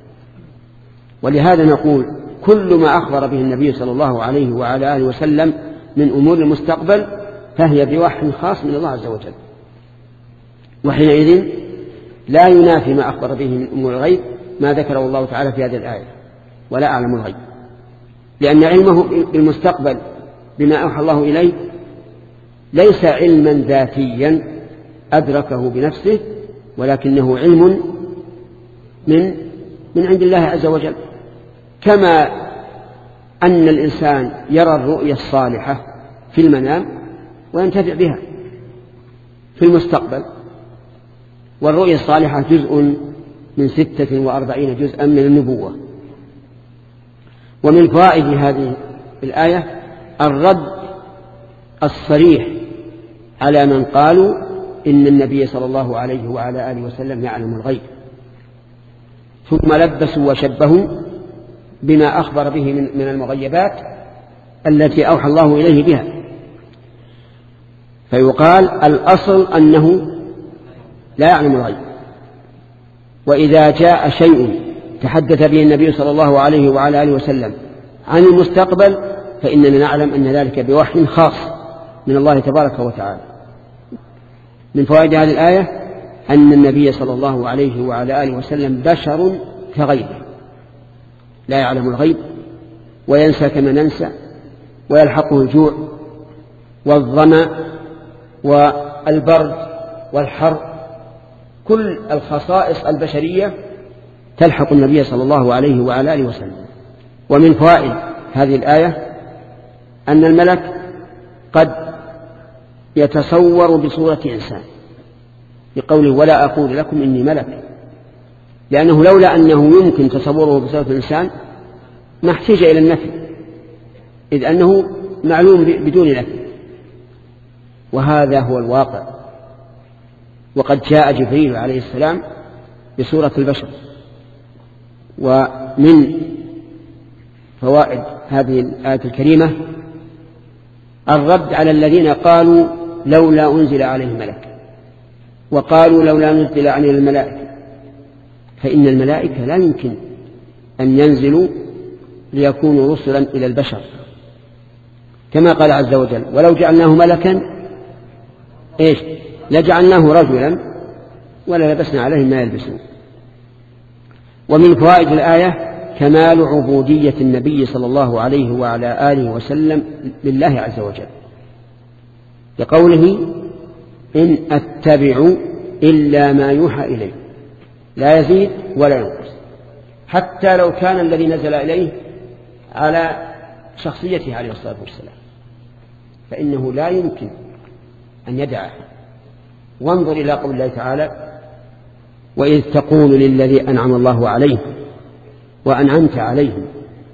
Speaker 1: ولهذا نقول كل ما أخبر به النبي صلى الله عليه وعلى آله وسلم من أمور المستقبل فهي بوحي خاص من الله عز وجل، وحينئذ لا ينافي ما أخبر به من أمور الغيب ما ذكره الله تعالى في هذه الآية ولا أعلم الغيب، لأن علمه بالمستقبل بما أوحى الله إليه ليس علما ذاتيا أدركه بنفسه، ولكنه علم من من عند الله عز وجل. كما أن الإنسان يرى الرؤيا الصالحة في المنام وينتفع بها في المستقبل، والرؤيا الصالحة جزء من ستة وأربعين جزءا من النبوة. ومن فوائد هذه الآية الرد الصريح على من قالوا إن النبي صلى الله عليه وعلى آله وسلم يعلم الغيب، ثم لبسوا وشبهوا بما أخبر به من المغيبات التي أوحى الله إليه بها. فيقال الأصل أنه لا يعلم الغيب، وإذا جاء شيء تحدث به النبي صلى الله عليه وعلى آله وسلم عن المستقبل فإننا نعلم أن ذلك بوحي خاص من الله تبارك وتعالى. من فوائد هذه الآية أن النبي صلى الله عليه وعلى آله وسلم بشر كغيره، لا يعلم الغيب وينسى كما ننسى، ويلحقه الجوع والظمأ والبرد والحر، كل الخصائص البشرية تلحق النبي صلى الله عليه وعلى آله وسلم. ومن فوائد هذه الآية أن الملك قد يتصور بصورة إنسان بقوله ولا أقول لكم إني ملك، لأنه لولا أنه يمكن تصوره بصورة إنسان ما احتاج إلى النفي، إذ أنه معلوم بدون نفي، وهذا هو الواقع. وقد جاء جبريل عليه السلام بصورة البشر. ومن فوائد هذه الآية الكريمة الرد على الذين قالوا لولا أنزل عليه ملك، وقالوا لولا نزل عليه الملائكة، فإن الملائكة لا يمكن أن ينزلوا ليكونوا رسلا إلى البشر، كما قال عز وجل ولو جعلناه ملكا إيش لجعلناه رجلا ولا لبسنا عليهم ما يلبسون. ومن فوائد الآية كمال عبودية النبي صلى الله عليه وعلى آله وسلم لله عز وجل، لقوله إن أتبع إلا ما يوحى إليه، لا يزيد ولا ينقص، حتى لو كان الذي نزل إليه على شخصيته عليه الصلاة والسلام فإنه لا يمكن أن يدعه. وانظر إلى قول الله تعالى وإذ تقول للذي أنعم الله عليه وأنعمت عليهم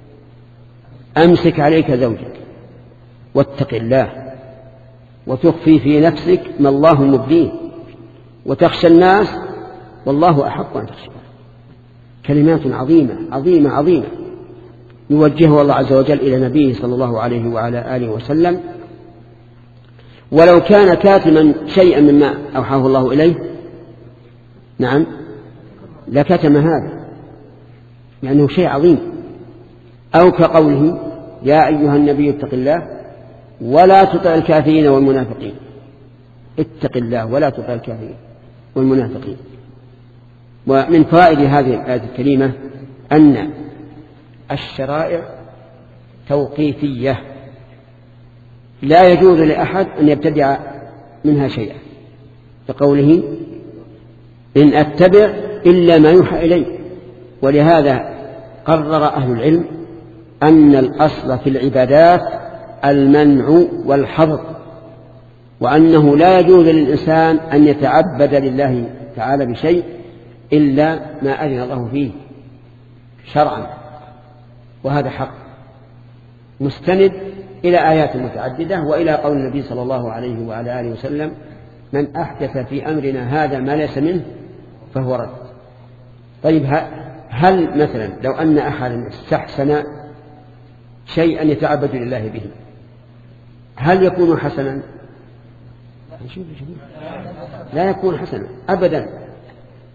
Speaker 1: أمسك عليك زوجك واتق الله وتخفي في نفسك ما الله مبديه وتخشى الناس والله أحق أن تخشى. كلمات عظيمة عظيمة عظيمة يوجهها الله عز وجل إلى نبيه صلى الله عليه وعلى آله وسلم، ولو كان كاتما شيئا مما أوحاه الله إليه نعم لكتم هذا لأنه شيء عظيم. أو كقوله يا أيها النبي اتق الله ولا تطع الكافرين والمنافقين، اتق الله ولا تطع الكافرين والمنافقين. ومن فوائد هذه الآية الكريمة أن الشرائع توقيفية لا يجوز لأحد أن يبتدع منها شيئا، كقوله إن أتبع إلا ما يوحى إليه. ولهذا قرر أهل العلم أن الأصل في العبادات المنع والحظر، وأنه لا يجوز للإنسان أن يتعبد لله تعالى بشيء إلا ما أذن الله فيه شرعا، وهذا حق مستند إلى آيات متعددة وإلى قول النبي صلى الله عليه وعلى آله وسلم من أحدث في أمرنا هذا ما ليس منه فهو رد. طيب هل مثلا لو أن أحدا استحسن شيئا يتعبد لله به هل يكون حسنا؟ لا يكون حسنا أبدا.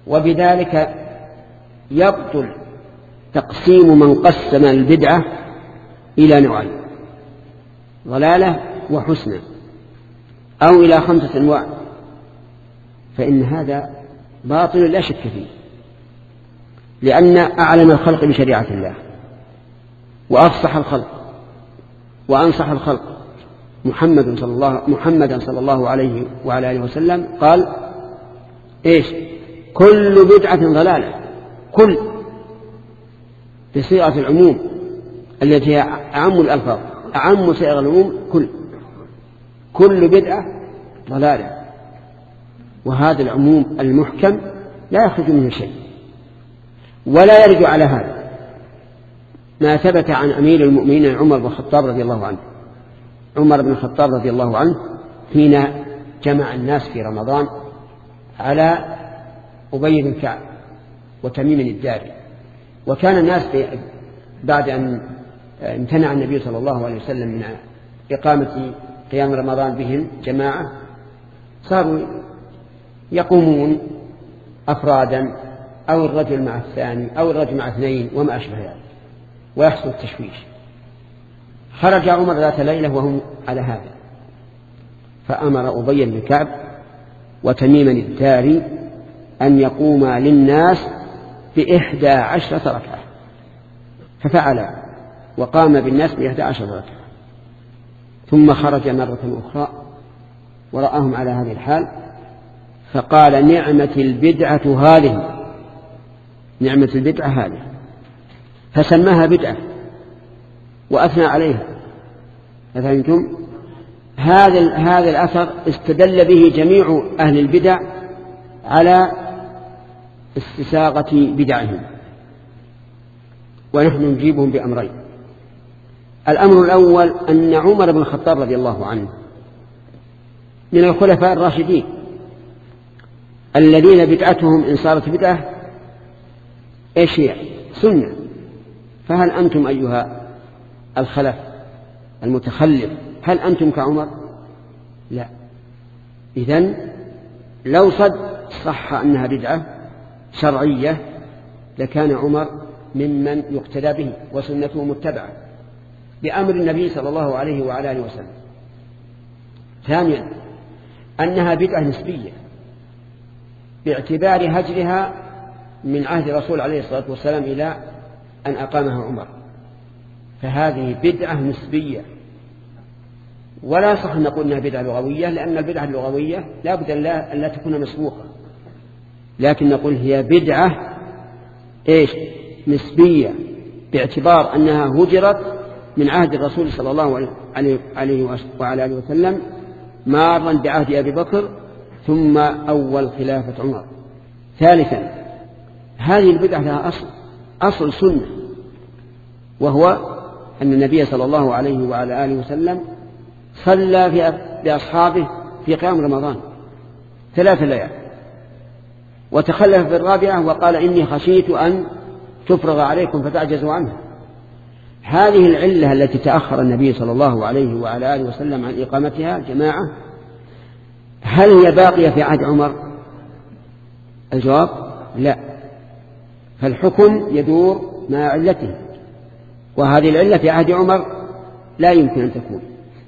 Speaker 1: وبذلك يبطل تقسيم من قسم البدعة إلى نوعين: ضلالة وحسنى، أو إلى خمسة أنواع، فإن هذا باطل لا شك فيه، لأن أعلم الخلق بشريعة الله وأفصح الخلق وأنصح الخلق محمد صلى الله محمدا صلى الله عليه وعلى آله وسلم قال: إيش؟ كل بدعة ضلالة. كل بصيغة العموم التي هي أعم الألفاظ، أعم صيغ العموم، كل كل بدعة ضلالة. وهذا العموم المحكم لا يخرج منه شيء، ولا يرد على هذا ما ثبت عن أمير المؤمنين عمر بن الخطاب رضي الله عنه. عمر بن الخطاب رضي الله عنه حين جمع الناس في رمضان على أبي بن كعب وتميم الداري، وكان الناس بعد أن امتنع النبي صلى الله عليه وسلم من إقامة قيام رمضان بهم جماعة، صاروا يقومون أفرادا أو الرجل مع الثاني أو الرجل مع اثنين وما أشبه ذلك، ويحصل التشويش. خرج عمر ذات ليلة وهم على هذا، فأمر أبي بن كعب وتميما الداري أن يقوما للناس بإحدى عشرة ركعة، ففعل وقام بالناس بإحدى عشرة ركعة. ثم خرج مرة أخرى ورآهم على هذه الحال، فقال: نعمة البدعة هذه، نعمة البدعة هذه، فسماها بدعة وأثنى عليها. فهمتم؟ هذا هذا الأثر استدل به جميع أهل البدع على استساغة بدعهم، ونحن نجيبهم بأمرين. الأمر الأول أن عمر بن الخطاب رضي الله عنه من الخلفاء الراشدين الذين بدعتهم إن صارت بدعة إيش هي؟ سنة. فهل أنتم أيها الخلف المتخلف هل أنتم كعمر؟ لا. إذن لو صد صح أنها بدعة شرعية لكان عمر ممن يقتدى به وسنته متبعة بأمر النبي صلى الله عليه وعلى آله وسلم. ثانيا أنها بدعة نسبية باعتبار هجرها من عهد الرسول عليه الصلاة والسلام إلى أن أقامها عمر، فهذه بدعة نسبية، ولا صح أن نقول أنها بدعة لغوية، لأن البدعة اللغوية لا بد أن لا, أن لا تكون مسبوقة، لكن نقول هي بدعة إيش؟ نسبية باعتبار أنها هجرت من عهد الرسول صلى الله عليه وعلى آله وسلم مارا بعهد أبي بكر ثم أول خلافة عمر. ثالثا هذه البدعة لها أصل أصل سنة، وهو أن النبي صلى الله عليه وعلى آله وسلم صلى بأصحابه في قيام رمضان ثلاث ليال، وتخلف في الرابعة وقال: إني خشيت أن تفرغ عليكم فتعجزوا عنها. هذه العلة التي تأخر النبي صلى الله عليه وعلى آله وسلم عن إقامتها جماعة، هل هي باقية في عهد عمر؟ الجواب لا، فالحكم يدور مع علته، وهذه العلة في عهد عمر لا يمكن أن تكون،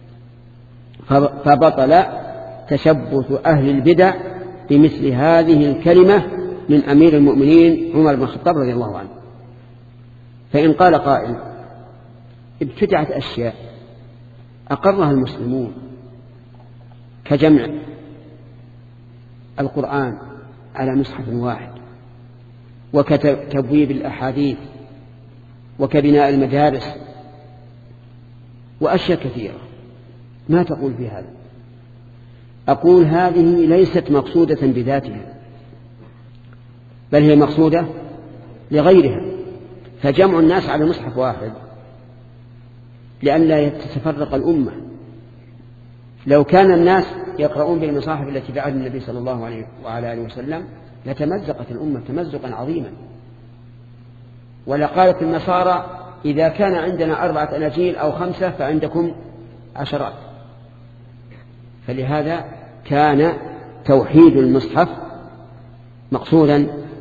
Speaker 1: فبطل تشبث أهل البدع بمثل هذه الكلمة من أمير المؤمنين عمر بن الخطاب رضي الله عنه. فإن قال قائل: ابتدعت أشياء أقرها المسلمون كجمع القرآن على مصحف واحد، وكتبويب الأحاديث، وكبناء المدارس، وأشياء كثيرة، ما تقول في هذا؟ أقول هذه ليست مقصودة بذاتها، بل هي مقصودة لغيرها. فجمع الناس على مصحف واحد لأن لا تتفرق الأمة. لو كان الناس يقرؤون بالمصاحف التي بعد النبي صلى الله عليه وعلى آله وسلم لتمزقت الأمة تمزقا عظيما، ولقالت النصارى: إذا كان عندنا أربعة أناجيل أو خمسة فعندكم عشرات. فلهذا كان توحيد المصحف مقصودا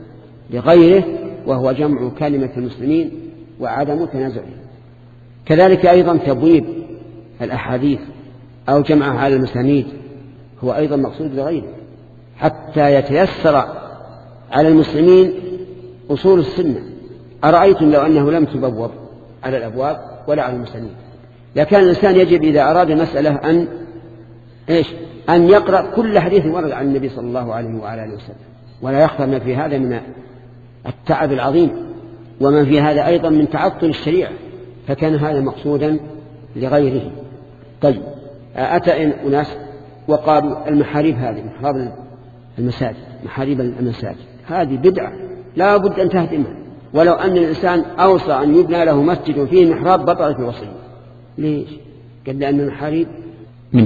Speaker 1: لغيره وهو جمع كلمة المسلمين وعدم تنازعهم. كذلك أيضا تبويب الأحاديث أو جمعها على المسانيد هو أيضا مقصود لغيره حتى يتيسر على المسلمين أصول السنة. أرأيتم لو أنه لم تبوب على الأبواب ولا على المسانيد لكان الإنسان يجب إذا أراد مسألة أن إيش أن يقرأ كل حديث ورد عن النبي صلى الله عليه وعلى آله وسلم ولا يخفى ما في هذا من التعب العظيم وما في هذا أيضا من تعطل الشريعة فكان هذا مقصودا لغيره. طيب أتى أناس وقالوا المحاريب هذه محراب المساجد محاريب المساجد هذه بدعة لا بد أن تهدمها ولو أن الإنسان أوصى أن يبنى له مسجد فيه محراب بطلت الوصية. ليش؟ قال لأن المحاريب منه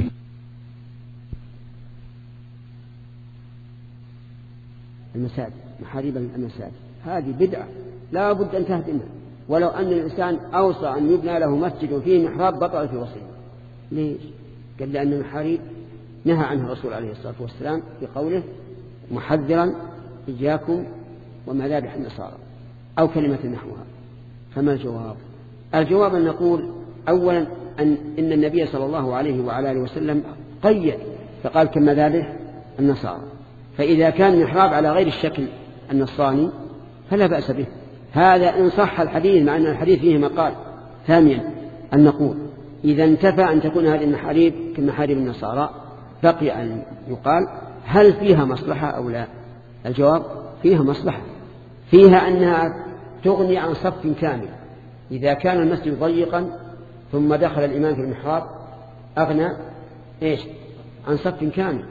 Speaker 1: المساجد محاريب المساجد هذه بدعة لا بد أن تهدمها ولو أن الإنسان أوصى أن يبنى له مسجد فيه محراب بطلت الوصية. ليش؟ قال لأن المحاريب نهى عنه الرسول عليه الصلاة والسلام بقوله محذرا إياكم ومذابح النصارى أو كلمة نحوها. فما الجواب؟ الجواب أن نقول أولا أن إن النبي صلى الله عليه وعلى آله وسلم قيد فقال كمذابح النصارى فإذا كان محراب على غير الشكل النصراني فلا بأس به هذا إن صح الحديث مع أن الحديث فيه مقال. ثانيا أن نقول إذا انتفى أن تكون هذه المحاريب كمحاريب النصارى بقي أن يقال هل فيها مصلحة أو لا؟ الجواب فيها مصلحة فيها أنها تغني عن صف كامل. إذا كان المسجد ضيقا ثم دخل الإمام في المحراب أغنى إيش عن صف كامل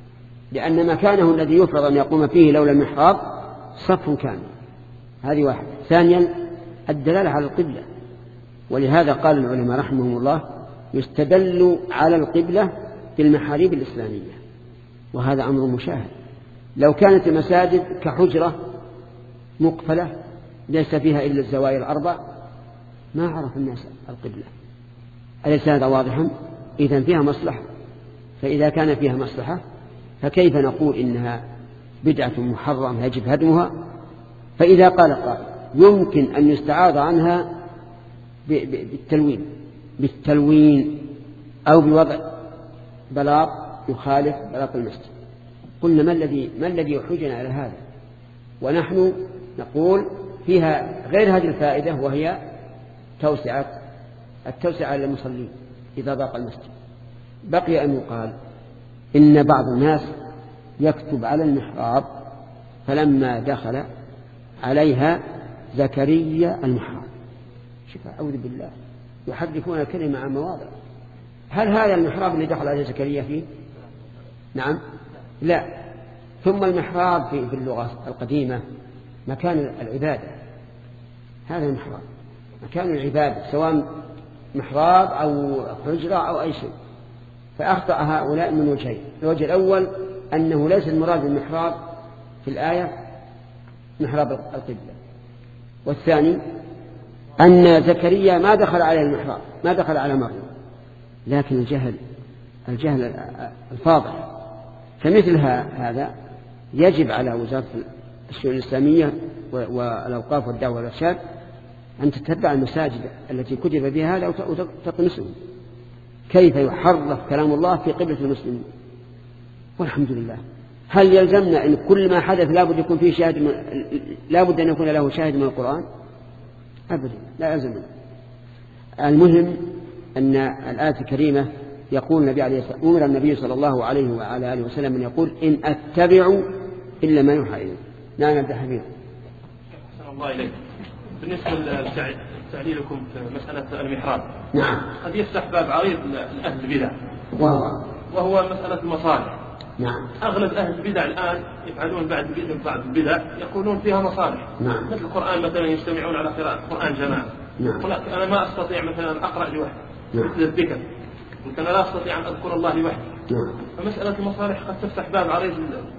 Speaker 1: لأن مكانه الذي يفرض أن يقوم فيه لولا المحراب صف كامل. هذه واحد. ثانيا الدلالة على القبلة ولهذا قال العلماء رحمهم الله يستدل على القبلة بالمحاريب الإسلامية وهذا أمر مشاهد. لو كانت المساجد كحجرة مقفلة ليس فيها إلا الزوايا الأربع ما عرف الناس القبلة. أليس هذا واضحا؟ إذن فيها مصلحة فإذا كان فيها مصلحة فكيف نقول إنها بدعة محرمة يجب هدمها؟ فإذا قال قائل يمكن أن يستعاض عنها بالتلوين بالتلوين أو بوضع بلاط يخالف بلاط المسجد قلنا ما الذي ما الذي يحوجنا على هذا ونحن نقول فيها غير هذه الفائدة وهي توسعة التوسعة للمصلين إذا ضاق المسجد. بقي أن يقال إن بعض الناس يكتب على المحراب فلما دخل عليها زكريا المحراب شوف أعوذ بالله يحرفون الكلمة عن مواضع. هل هذا المحراب اللي دخل عليه زكريا فيه؟ نعم لا. ثم المحراب في, في اللغة القديمة مكان العبادة هذا المحراب مكان العبادة سواء محراب أو حجرة أو أي شيء. فأخطأ هؤلاء من وجهين. الوجه الأول أنه ليس المراد المحراب في الآية محراب القبلة والثاني أن زكريا ما دخل على المحراب ما دخل على مريم لكن الجهل الجهل الفاضح. فمثل هذا يجب على وزارة الشؤون الإسلامية والأوقاف والدعوة والإرشاد أن تتبع المساجد التي كتب بها هذا وتقنسه كيف يحرف كلام الله في قبلة المسلمين. والحمد لله. هل يلزمنا أن كل ما حدث لابد يكون فيه شاهد من... لابد أن يكون له شاهد من القرآن؟ أبدا لا يلزمنا. المهم أن الآية الكريمة يقول النبي عليه الصلاة والسلام أمر النبي صلى الله عليه وعلى آله وسلم أن يقول إن أتبع إلا ما يوحى إليه. نعم نبدأ حبيب.
Speaker 4: أحسن الله إليك. بالنسبة لتعليلكم في مسألة المحراب
Speaker 1: نعم
Speaker 4: قد يفتح باب عريض لأهل البدع
Speaker 1: وهو
Speaker 4: وهو مسألة المصالح.
Speaker 1: نعم
Speaker 4: أغلب أهل البدع الآن يفعلون بعد بعض البدع يقولون فيها مصالح.
Speaker 1: نعم
Speaker 4: مثل القرآن مثلا يجتمعون على قراءة القرآن جماعة.
Speaker 1: نعم
Speaker 4: أنا ما أستطيع مثلا أن أقرأ لوحدي
Speaker 1: نعم.
Speaker 4: مثل الذكر لكن لا أستطيع أن أذكر الله لوحدي.
Speaker 1: نعم.
Speaker 4: فمسألة المصالح قد تفتح باب عريض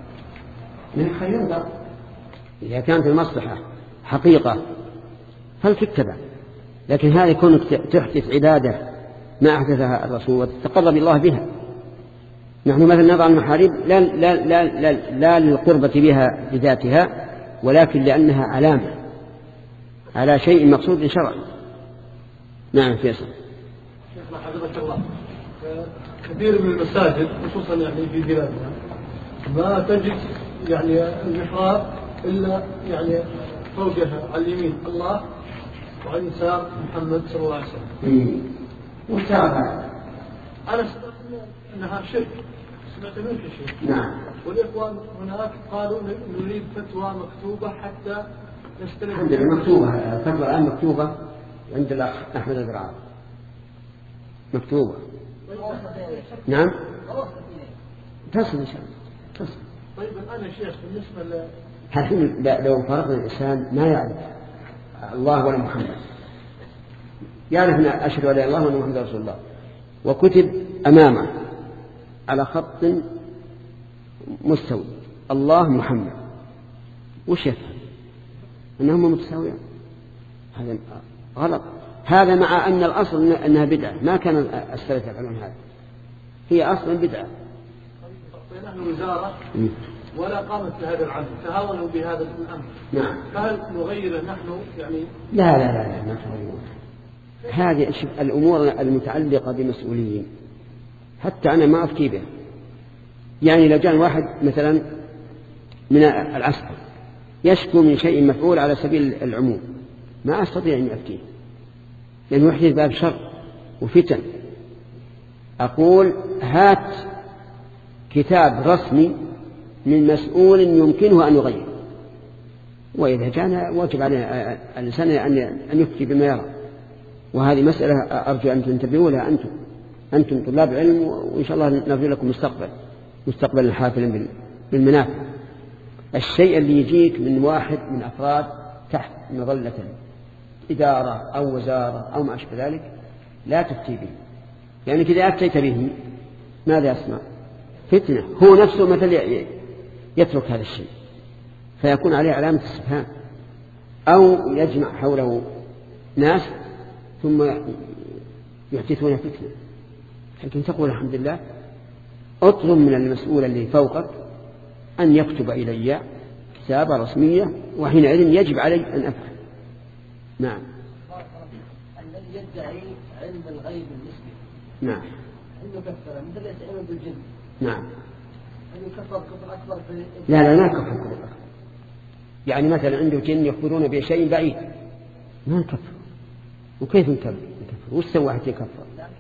Speaker 1: من خير. إذا كانت المصلحة حقيقة فلتتبع لكن هذا يكون تحدث عبادة ما أحدثها الرسول وتتقرب الله بها. نحن مثلا نضع المحاريب لا, لا, لا, لا, لا للقربة بها بذاتها ولكن لأنها علامة على شيء مقصود شرعي. نعم فيصل.
Speaker 5: شيخنا حفظك الله، كثير من المساجد خصوصا يعني في بلادنا ما تجد يعني المحراب إلا يعني فوقها على اليمين الله وعلى اليسار محمد صلى الله عليه وسلم.
Speaker 1: وتابع.
Speaker 5: أنا سمعت أنها شرك، سمعت منك شيء.
Speaker 1: نعم.
Speaker 5: والإخوان هناك قالوا نريد فتوى مكتوبة حتى نستلم.
Speaker 1: الحمد لله مكتوبة، الفتوى الآن مكتوبة عند الأخ أحمد البرعاوي مكتوبة. نعم. تصل إن شاء الله تصل.
Speaker 5: طيب الآن يا شيخ بالنسبة ل
Speaker 1: الحين لو فرضنا الإنسان ما يعرف الله ولا محمد، يعرف أن أشهد أن لا إله إلا الله وأن محمد رسول الله، وكتب أمامه على خط مستوي الله محمد، وش يفهم؟ أنهما متساويان. هذا غلط. هذا مع أن الأصل أنها بدعة، ما كان السلف يفعلون هذا، هي أصلا بدعة.
Speaker 5: نحن وزارة ولا قامت بهذا العمل، تهاونوا بهذا الأمر.
Speaker 1: نعم.
Speaker 5: فهل نغيره نحن يعني؟
Speaker 1: لا لا لا, لا ما تغيرون. هذه الأمور المتعلقة بمسؤولين، حتى أنا ما أفتي بها. يعني لو جاء واحد مثلا من العسكر يشكو من شيء مفعول على سبيل العموم، ما أستطيع أن أفتيه، لأنه يحدث باب شر وفتن. أقول هات كتاب رسمي من مسؤول يمكنه أن يغير، وإذا جاءنا واجب على الإنسان أن يفتي بما يرى. وهذه مسألة أرجو أن تنتبهوا لها أنتم أنتم طلاب علم، وإن شاء الله نرجو لكم مستقبل مستقبل حافلا بالمنافع. الشيء اللي يجيك من واحد من أفراد تحت مظلة إدارة أو وزارة أو ما أشبه ذلك لا تفتي به، يعني إذا أفتيت به ماذا يصنع؟ فتنة. هو نفسه مثل يترك هذا الشيء فيكون عليه علامة استفهام، أو يجمع حوله ناس ثم يحدثون فتنة. لكن تقول الحمد لله، اطلب من المسؤول اللي فوقك أن يكتب إلي كتابة رسمية، وحينئذ يجب علي أن أفعل. نعم.
Speaker 3: الذي يدعي علم الغيب النسبي
Speaker 1: نعم
Speaker 3: عنده كفر مثل يتعلم بالجن.
Speaker 1: نعم.
Speaker 3: هل يكفر كفر أكبر في؟
Speaker 1: لا لا ما كفر كفر أكبر. يعني مثلا عنده جن يخبرون بشيء بعيد ما نكفر. وكيف نكفر؟ وش سوى حتى يكفر؟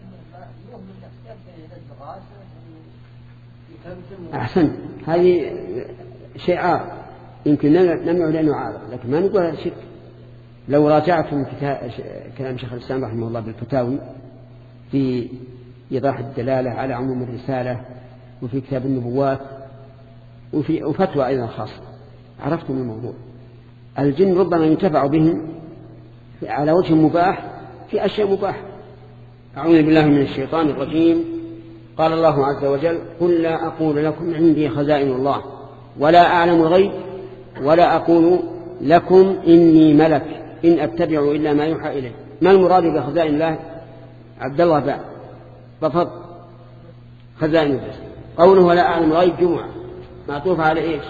Speaker 1: أحسن. هذه شعار يمكن نمنع لأنه عارض، لكن ما نقول هذا شرك. لو راجعتم كلام شيخ الإسلام رحمه الله بالفتاوي في إيضاح الدلالة على عموم الرسالة، وفي كتاب النبوات، وفي وفتوى أيضا خاصة، عرفتم الموضوع. الجن ربما ينتفع بهم على وجه مباح في أشياء مباحة. أعوذ بالله من الشيطان الرجيم. قال الله عز وجل: قل لا أقول لكم عندي خزائن الله ولا أعلم الغيب ولا أقول لكم إني ملك إن أتبع إلا ما يوحى إليه. ما المراد بخزائن الله؟ عبد الله بعد بفض خزائن الله. قوله ولا أعلم الغيب جمعة معطوف على إيش؟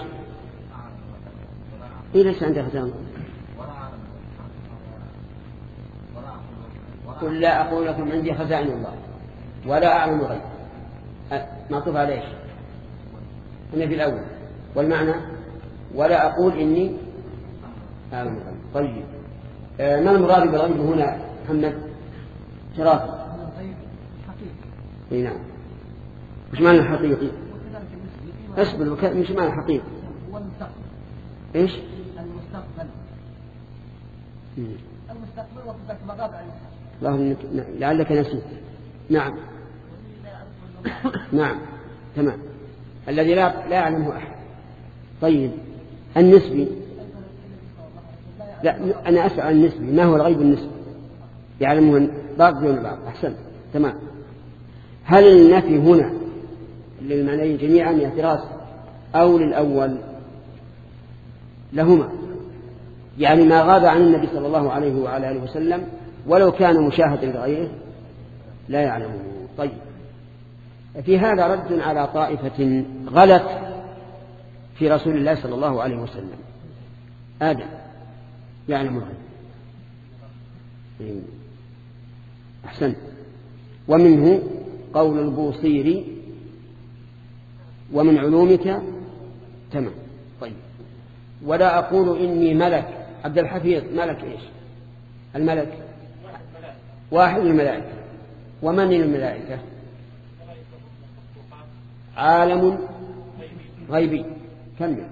Speaker 1: إيه ليس عندي خزائن الله؟ قل لا أقول لكم عندي خزائن الله ولا أعلم الغيب معطوف على إيش؟ هنا في الأول. والمعنى ولا أقول إني أعلم الغيب. طيب آه ما المراد بالغيب هنا محمد؟ شرافة. اي نعم. مش معنى الحقيقي؟ اصبر. مش معنى الحقيقي؟ ايش؟
Speaker 3: المستقبل. المستقبل وقتك مغاب عن
Speaker 1: الله لعلك نسيت. نعم نعم تمام. الذي لا لا يعلمه أحد. طيب النسبي؟ لا أنا أسأل عن النسبي. ما هو الغيب النسبي؟ يعلمه بعض دون بعض. أحسن تمام. هل النفي هنا للمعنيين جميعا اعتراض أو للأول؟ لهما، يعني ما غاب عن النبي صلى الله عليه وعلى آله وسلم ولو كان مشاهدا لغيره لا يعلمه. طيب في هذا رد على طائفة غلت في رسول الله صلى الله عليه وسلم. آدم يعلم الغيب. أحسن. ومنه قول البوصيري ومن علومك تمام. طيب ولا أقول إني ملك. عبد الحفيظ ملك إيش؟ الملك واحد من الملائكة. ومن الملائكة؟ عالم غيبي. كمل.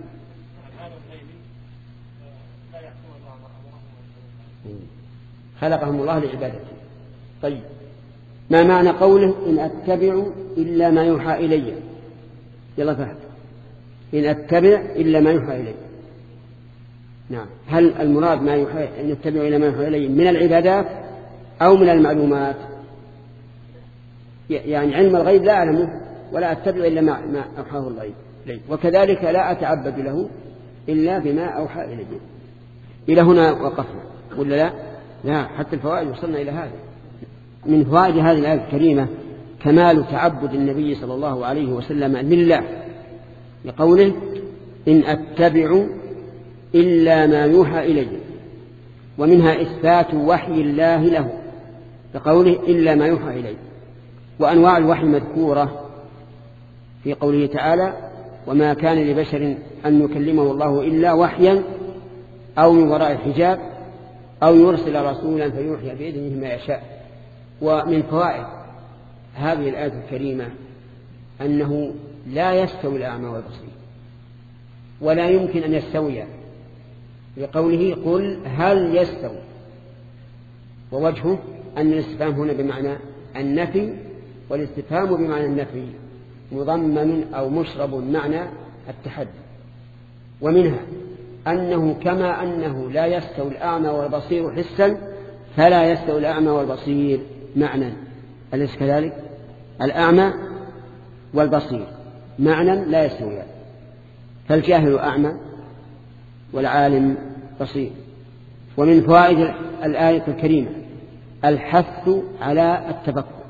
Speaker 1: خلقهم الله لعبادته. طيب ما معنى قوله إن أتبع إلا ما يوحى إلي؟ يلا فهد. إن أتبع إلا ما يوحى إلي. نعم. هل المراد ما يوحى إن أتبع إلا ما يوحى إلي من العبادات أو من المعلومات؟ يعني علم الغيب لا أعلمه ولا أتبع إلا ما, ما أوحاه الله إلي، وكذلك لا أتعبد له إلا بما أوحى إلي. إلى هنا وقفنا ولا لا؟ لا، حتى الفوائد وصلنا إلى هذا. من فوائد هذه الآية الكريمة كمال تعبد النبي صلى الله عليه وسلم لله لقوله إن أتبع إلا ما يوحى إلي، ومنها إثبات وحي الله له لقوله إلا ما يوحى إلي. وأنواع الوحي مذكورة في قوله تعالى وما كان لبشر أن يكلمه الله إلا وحيا أو من وراء الحجاب أو يرسل رسولا فيوحي بإذنه ما يشاء. ومن فوائد هذه الآية الكريمة أنه لا يستوي الأعمى والبصير ولا يمكن أن يستويا لقوله قل هل يستوي، ووجهه أن الاستفهام هنا بمعنى النفي، والاستفهام بمعنى النفي مضمن أو مشرب معنى التحدي. ومنها أنه كما أنه لا يستوي الأعمى والبصير حسا فلا يستوي الأعمى والبصير معنى. أليس كذلك؟ الأعمى والبصير معنى لا يستويان، فالجاهل أعمى والعالم بصير. ومن فوائد الآية الكريمة الحث على التفكر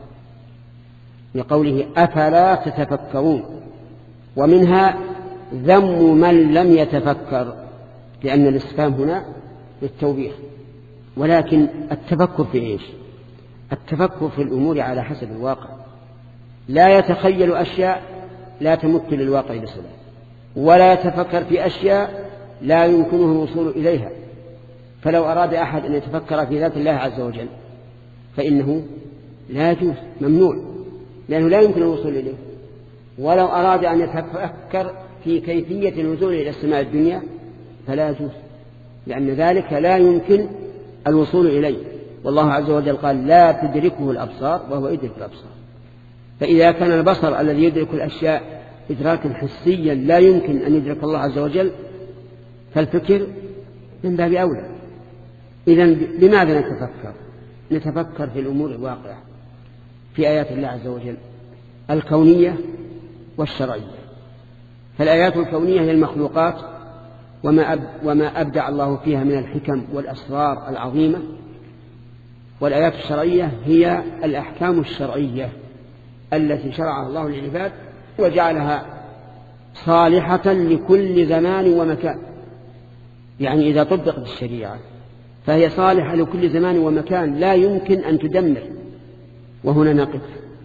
Speaker 1: لقوله أفلا تتفكرون، ومنها ذم من لم يتفكر لأن الاستفهام هنا للتوبيخ. ولكن التفكر في إيش؟ التفكر في الأمور على حسب الواقع، لا يتخيل أشياء لا تمت للواقع بصلة، ولا يتفكر في أشياء لا يمكنه الوصول إليها. فلو أراد أحد أن يتفكر في ذات الله عز وجل فإنه لا يجوز، ممنوع، لأنه لا يمكن الوصول إليه. ولو أراد أن يتفكر في كيفية الوصول إلى السماء الدنيا فلا يجوز، لأن ذلك لا يمكن الوصول إليه. والله عز وجل قال لا تدركه الأبصار وهو يدرك الأبصار. فإذا كان البصر الذي يدرك الأشياء إدراكا حسيا لا يمكن أن يدرك الله عز وجل فالفكر من باب أولى. إذن لماذا نتفكر؟ نتفكر في الأمور الواقعة في آيات الله عز وجل الكونية والشرعية. فالآيات الكونية هي المخلوقات وما, أب وما أبدع الله فيها من الحكم والأسرار العظيمة، والآيات الشرعية هي الأحكام الشرعية التي شرعها الله للعباد وجعلها صالحة لكل زمان ومكان. يعني إذا طبقت الشريعة فهي صالحة لكل زمان ومكان لا يمكن أن تدمر. وهنا نقف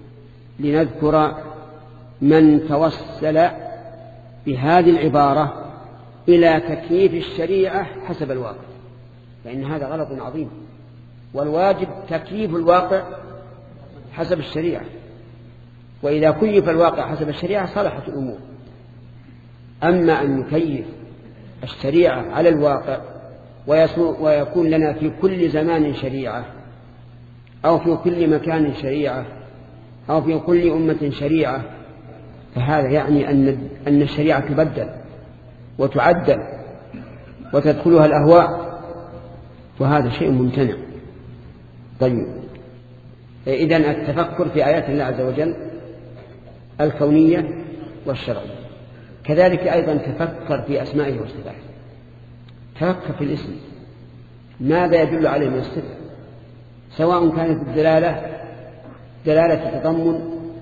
Speaker 1: لنذكر من توسل بهذه العبارة إلى تكييف الشريعة حسب الواقع، فإن هذا غلط عظيم، والواجب تكييف الواقع حسب الشريعة. وإذا كيف الواقع حسب الشريعة صلحت الأمور. أما أن نكيف الشريعة على الواقع ويكون لنا في كل زمان شريعة أو في كل مكان شريعة أو في كل أمة شريعة، فهذا يعني أن أن الشريعة تبدل وتعدل وتدخلها الأهواء، وهذا شيء ممتنع. طيب إذن التفكر في آيات الله عز وجل الكونية والشرعية. كذلك أيضا تفكر في أسمائه وصفاته، تفكر في الاسم ماذا يدل عليه من الصفة، سواء كانت الدلالة دلالة تضمن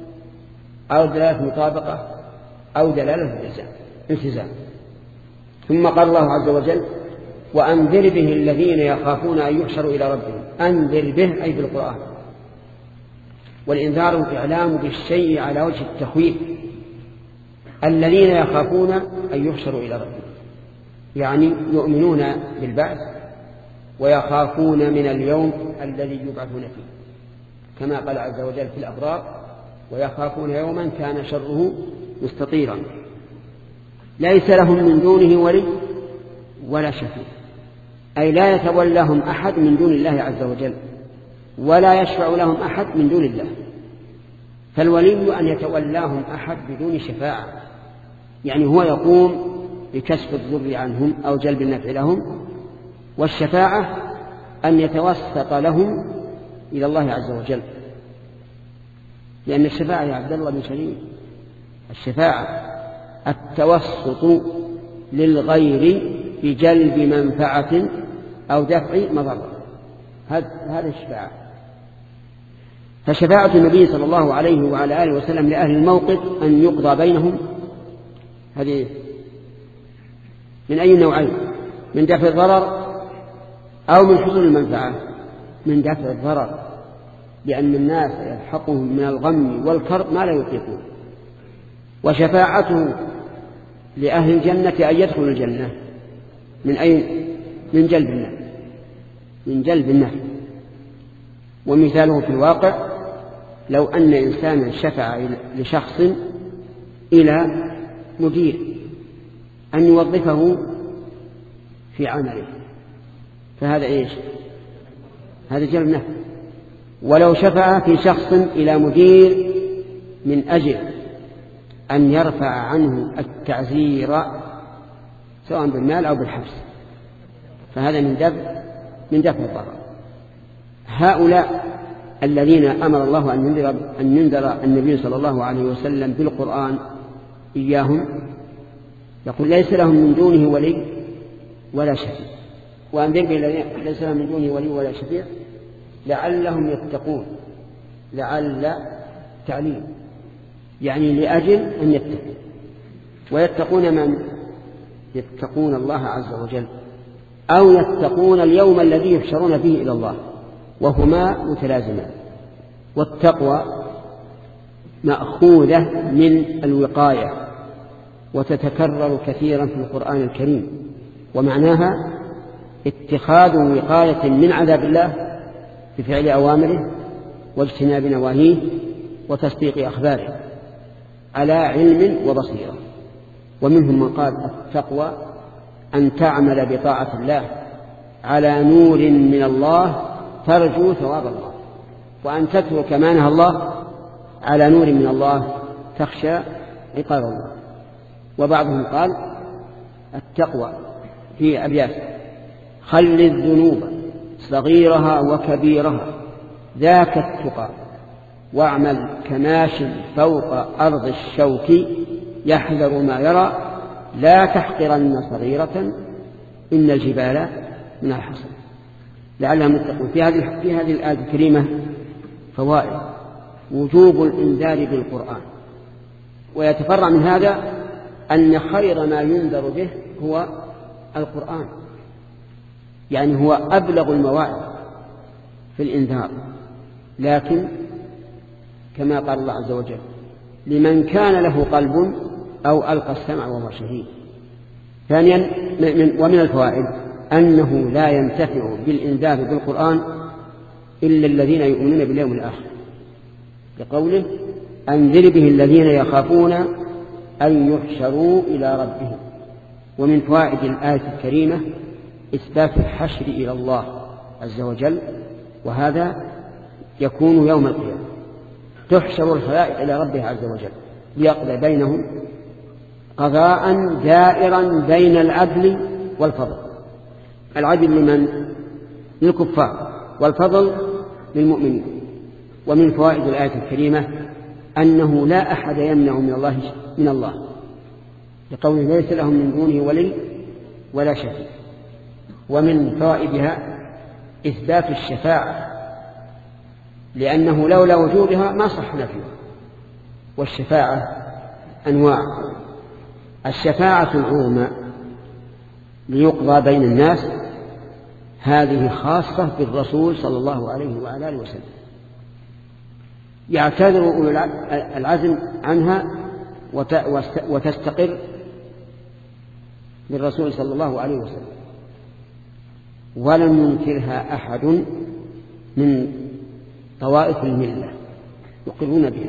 Speaker 1: أو دلالة مطابقة أو دلالة التزام. ثم قال الله عز وجل وأنذر به الذين يخافون أن يحشروا إلى ربهم. أنذر به أي بالقرآن، والإنذار الإعلام بالشيء على وجه التخويف. الذين يخافون أن يحشروا إلى ربهم يعني يؤمنون بالبعث ويخافون من اليوم الذي يبعثون فيه، كما قال عز وجل في الأبرار ويخافون يوما كان شره مستطيرا ليس لهم من دونه ولي ولا شفيع، أي لا يتولاهم أحد من دون الله عز وجل ولا يشفع لهم أحد من دون الله. فالولي أن يتولاهم أحد بدون شفاعة، يعني هو يقوم بكشف الضر عنهم أو جلب النفع لهم، والشفاعة أن يتوسط لهم إلى الله عز وجل، لأن الشفاعة يا عبد الله بن سليم الشفاعة التوسط للغير بجلب منفعة أو دفع مضرة، هذا الشفاعة. فشفاعة النبي صلى الله عليه وعلى آله وسلم لأهل الموقف أن يقضى بينهم هذه من أي نوعين؟ من دفع الضرر أو من حصول المنفعة؟ من دفع الضرر، لأن الناس يلحقهم من الغم والكرب ما لا يطيقون. وشفاعته لأهل الجنة أن يدخلوا الجنة من أي؟ من جلب النفع، من جلب النفع. ومثاله في الواقع لو أن إنسانا شفع لشخص إلى مدير أن يوظفه في عمله، فهذا إيش؟ هذا جلب نفع. ولو شفع في شخص إلى مدير من أجل أن يرفع عنه التعزير سواء بالمال أو بالحبس، فهذا من دفع من دفع الضرر. هؤلاء الذين أمر الله أن ينذر, أن ينذر النبي صلى الله عليه وسلم بالقرآن إياهم، يقول ليس لهم من دونه ولي ولا شفيع. وأنذر به ليس لهم من دونه ولي ولا شفيع لعلهم يتقون. لعل تعليم يعني لأجل أن يتقون. ويتقون من؟ يتقون الله عز وجل أو يتقون اليوم الذي يحشرون فيه إلى الله، وهما متلازمان. والتقوى مأخوذة من الوقاية وتتكرر كثيرا في القرآن الكريم، ومعناها اتخاذ وقاية من عذاب الله بفعل أوامره واجتناب نواهيه وتصديق أخباره على علم وبصيرة. ومنهم من قال التقوى أن تعمل بطاعة الله على نور من الله ترجو ثواب الله، وأن تترك ما نهى الله على نور من الله تخشى عقاب الله. وبعضهم قال التقوى في أبيات: خل الذنوب صغيرها وكبيرها ذاك التقى، واعمل كماش فوق أرض الشوك يحذر ما يرى، لا تحقرن صغيرة إن الجبال من الحصى. لعلهم يتقون. في هذه في هذه الآية الكريمة فوائد: وجوب الإنذار بالقرآن، ويتفرع من هذا أن خير ما ينذر به هو القرآن، يعني هو أبلغ المواعظ في الإنذار، لكن كما قال الله عز وجل: لمن كان له قلب أو ألقى السمع وهو شهيد. ثانيا ومن الفوائد أنه لا ينتفع بالإنذار بالقرآن إلا الذين يؤمنون باليوم الآخر، لقوله: أنذر به الذين يخافون أن يحشروا إلى ربهم. ومن فوائد الآية الكريمة إثبات الحشر إلى الله عز وجل، وهذا يكون يوم القيامة، تحشر الخلائق إلى ربها عز وجل ليقضي بينهم قضاء دائرا بين العدل والفضل. العدل لمن؟ للكفار، والفضل للمؤمنين. ومن فوائد الآية الكريمة أنه لا أحد يمنع من الله من الله لقوله: ليس لهم من دونه ولي ولا شفيع. ومن فوائدها إثبات الشفاعة، لأنه لولا وجودها ما صح نفيها. والشفاعة أنواع: الشفاعة العظمى ليقضى بين الناس هذه خاصة بالرسول صلى الله عليه وعلى آله وسلم، يعتذر أولو العزم عنها وتستقر بالرسول صلى الله عليه وسلم، ولم ينكرها أحد من طوائف الملة يقرون بها.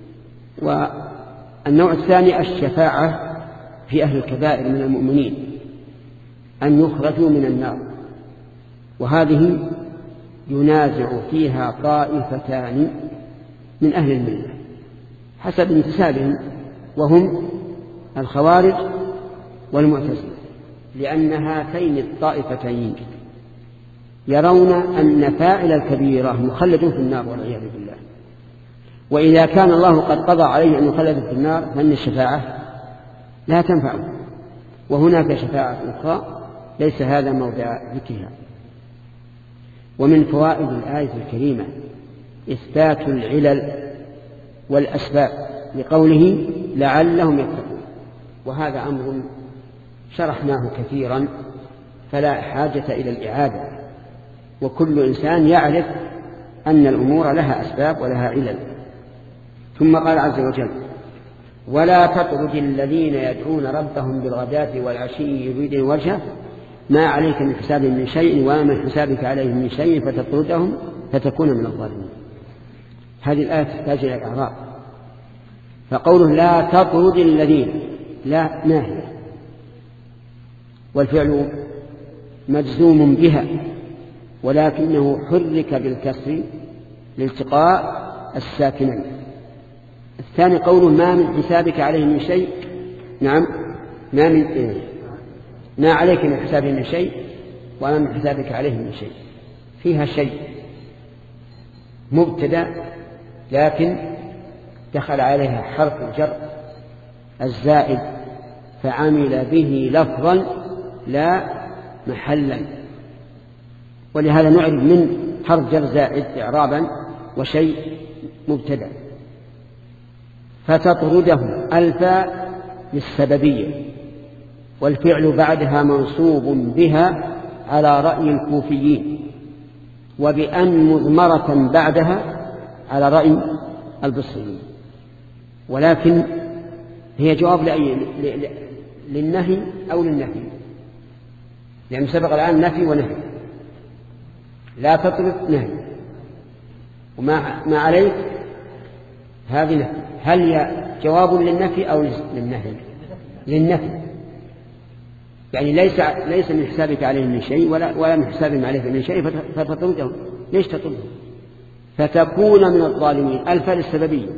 Speaker 1: والنوع الثاني الشفاعة في أهل الكبائر من المؤمنين أن يخرجوا من النار، وهذه ينازع فيها طائفتان من أهل الملة حسب انتسابهم، وهم الخوارج والمعتزلة، لأن هاتين الطائفتين يرون أن فاعل الكبيرة مخلد في النار والعياذ بالله، وإذا كان الله قد قضى عليه أن يخلد في النار فإن الشفاعة لا تنفعه، وهناك شفاعة أخرى ليس هذا موضع ذكرها. ومن فوائد الآية الكريمة إثبات العلل والأسباب لقوله لعلهم يتقون، وهذا أمر شرحناه كثيرا فلا حاجة إلى الإعادة، وكل إنسان يعرف أن الأمور لها أسباب ولها علل. ثم قال عز وجل ولا تطرد الذين يدعون ربهم بالغداة والعشي يريدون وجهه ما عليك من حساب من شيء وما من حسابك عليهم من شيء فتطردهم فتكون من الظالمين. هذه الآية تحتاج إلى الإعراب، فقوله لا تطرد الذين لا ناهية، والفعل مجزوم بها ولكنه حرك بالكسر لالتقاء الساكنين. الثاني قوله ما من حسابك عليه من شيء، نعم ما من إيه؟ ما عليك من حسابه من شيء وما من حسابك عليه من شيء، فيها شيء مبتدأ لكن دخل عليها حرف الجر الزائد فعمل به لفظا لا محلا، ولهذا نعرف من حرف جر زائد إعرابا وشيء مبتدأ. فتطردهم الفاء للسببية، والفعل بعدها منصوب بها على رأي الكوفيين، وبأن مضمرة بعدها على رأي البصريين، ولكن هي جواب لأي للنهي أو للنفي، يعني سبق الآن نفي ونهي. لا تطرد نهي وما ما عليك هذه نفي. هل هي جواب للنفي أو للنهي؟ للنفي، يعني ليس ليس من حسابك عليه من شيء ولا ولا من حسابهم عليه من شيء فتطردهم. ليش تطردهم؟ فتكون من الظالمين الفاء السببية،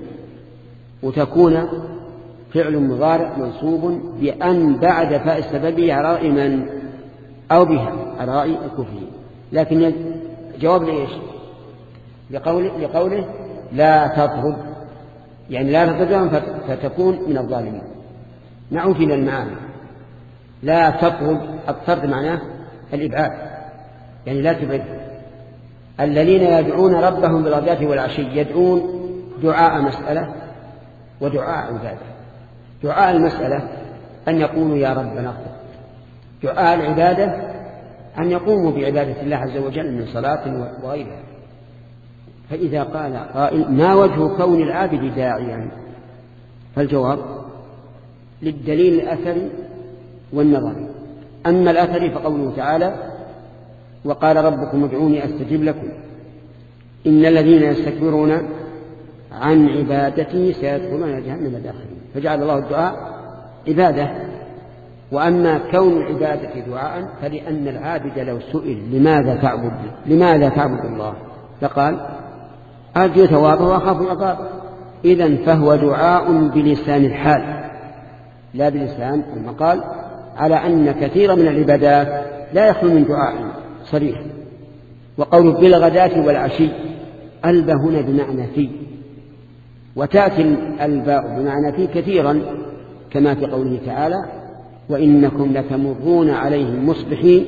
Speaker 1: وتكون فعل مضارع منصوب بأن بعد فاء السببية على رأي من أو بها على رأي الكوفيين، لكن جواب لإيش؟ لقوله, لقوله لا تطرد، يعني لا تطردهم فتكون من الظالمين. نعود إلى المعاني. لا تطرد، الطرد معناه الإبعاد، يعني لا تبعد. الذين يدعون ربهم بالغداة والعشي، يدعون دعاء مسألة ودعاء عبادة. دعاء المسألة أن يقولوا يا ربنا اغفر، دعاء العبادة أن يقوموا بعبادة الله عز وجل من صلاة وغيرها. فإذا قال قائل ما وجه كون العابد داعيا؟ فالجواب للدليل الأثري والنظري. أما الأثري فقوله تعالى وقال ربكم ادعوني أستجب لكم إن الذين يستكبرون عن عبادتي سيدخلون جهنم داخلين، فجعل الله الدعاء عبادة. وأما كون العبادة دعاء فلأن العابد لو سئل لماذا تعبد لماذا تعبد الله لقال أرجو ثوابه وأخاف عقابه. إذن فهو دعاء بلسان الحال لا بلسان المقال، على أن كثير من العبادات لا يخلو من دعاء صريح. وقول بالغداة والعشي الباء هنا بمعنى في، وتأتي الباء بمعنى في كثيرا كما في قوله تعالى وإنكم لتمرون عليهم مصبحين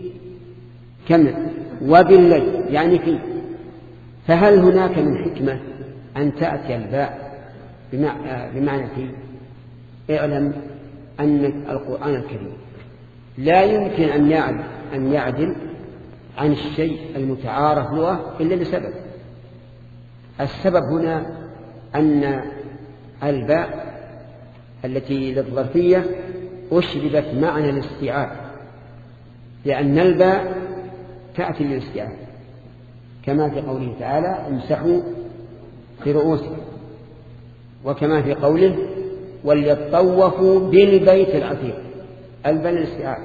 Speaker 1: كم وبالليل يعني في. فهل هناك من حكمة أن تأتي الباء بمعنى في؟ اعلم أن القرآن الكريم لا يمكن أن يعدل, أن يعدل عن الشيء المتعارف له إلا لسبب. السبب هنا أن الباء التي للظرفية أشربت معنى الاستيعاب، لأن الباء تأتي للاستيعاب كما في قوله تعالى امسحوا في رؤوسهم، وكما في قوله وليطوفوا بالبيت العتيق. الباء للاستيعاب،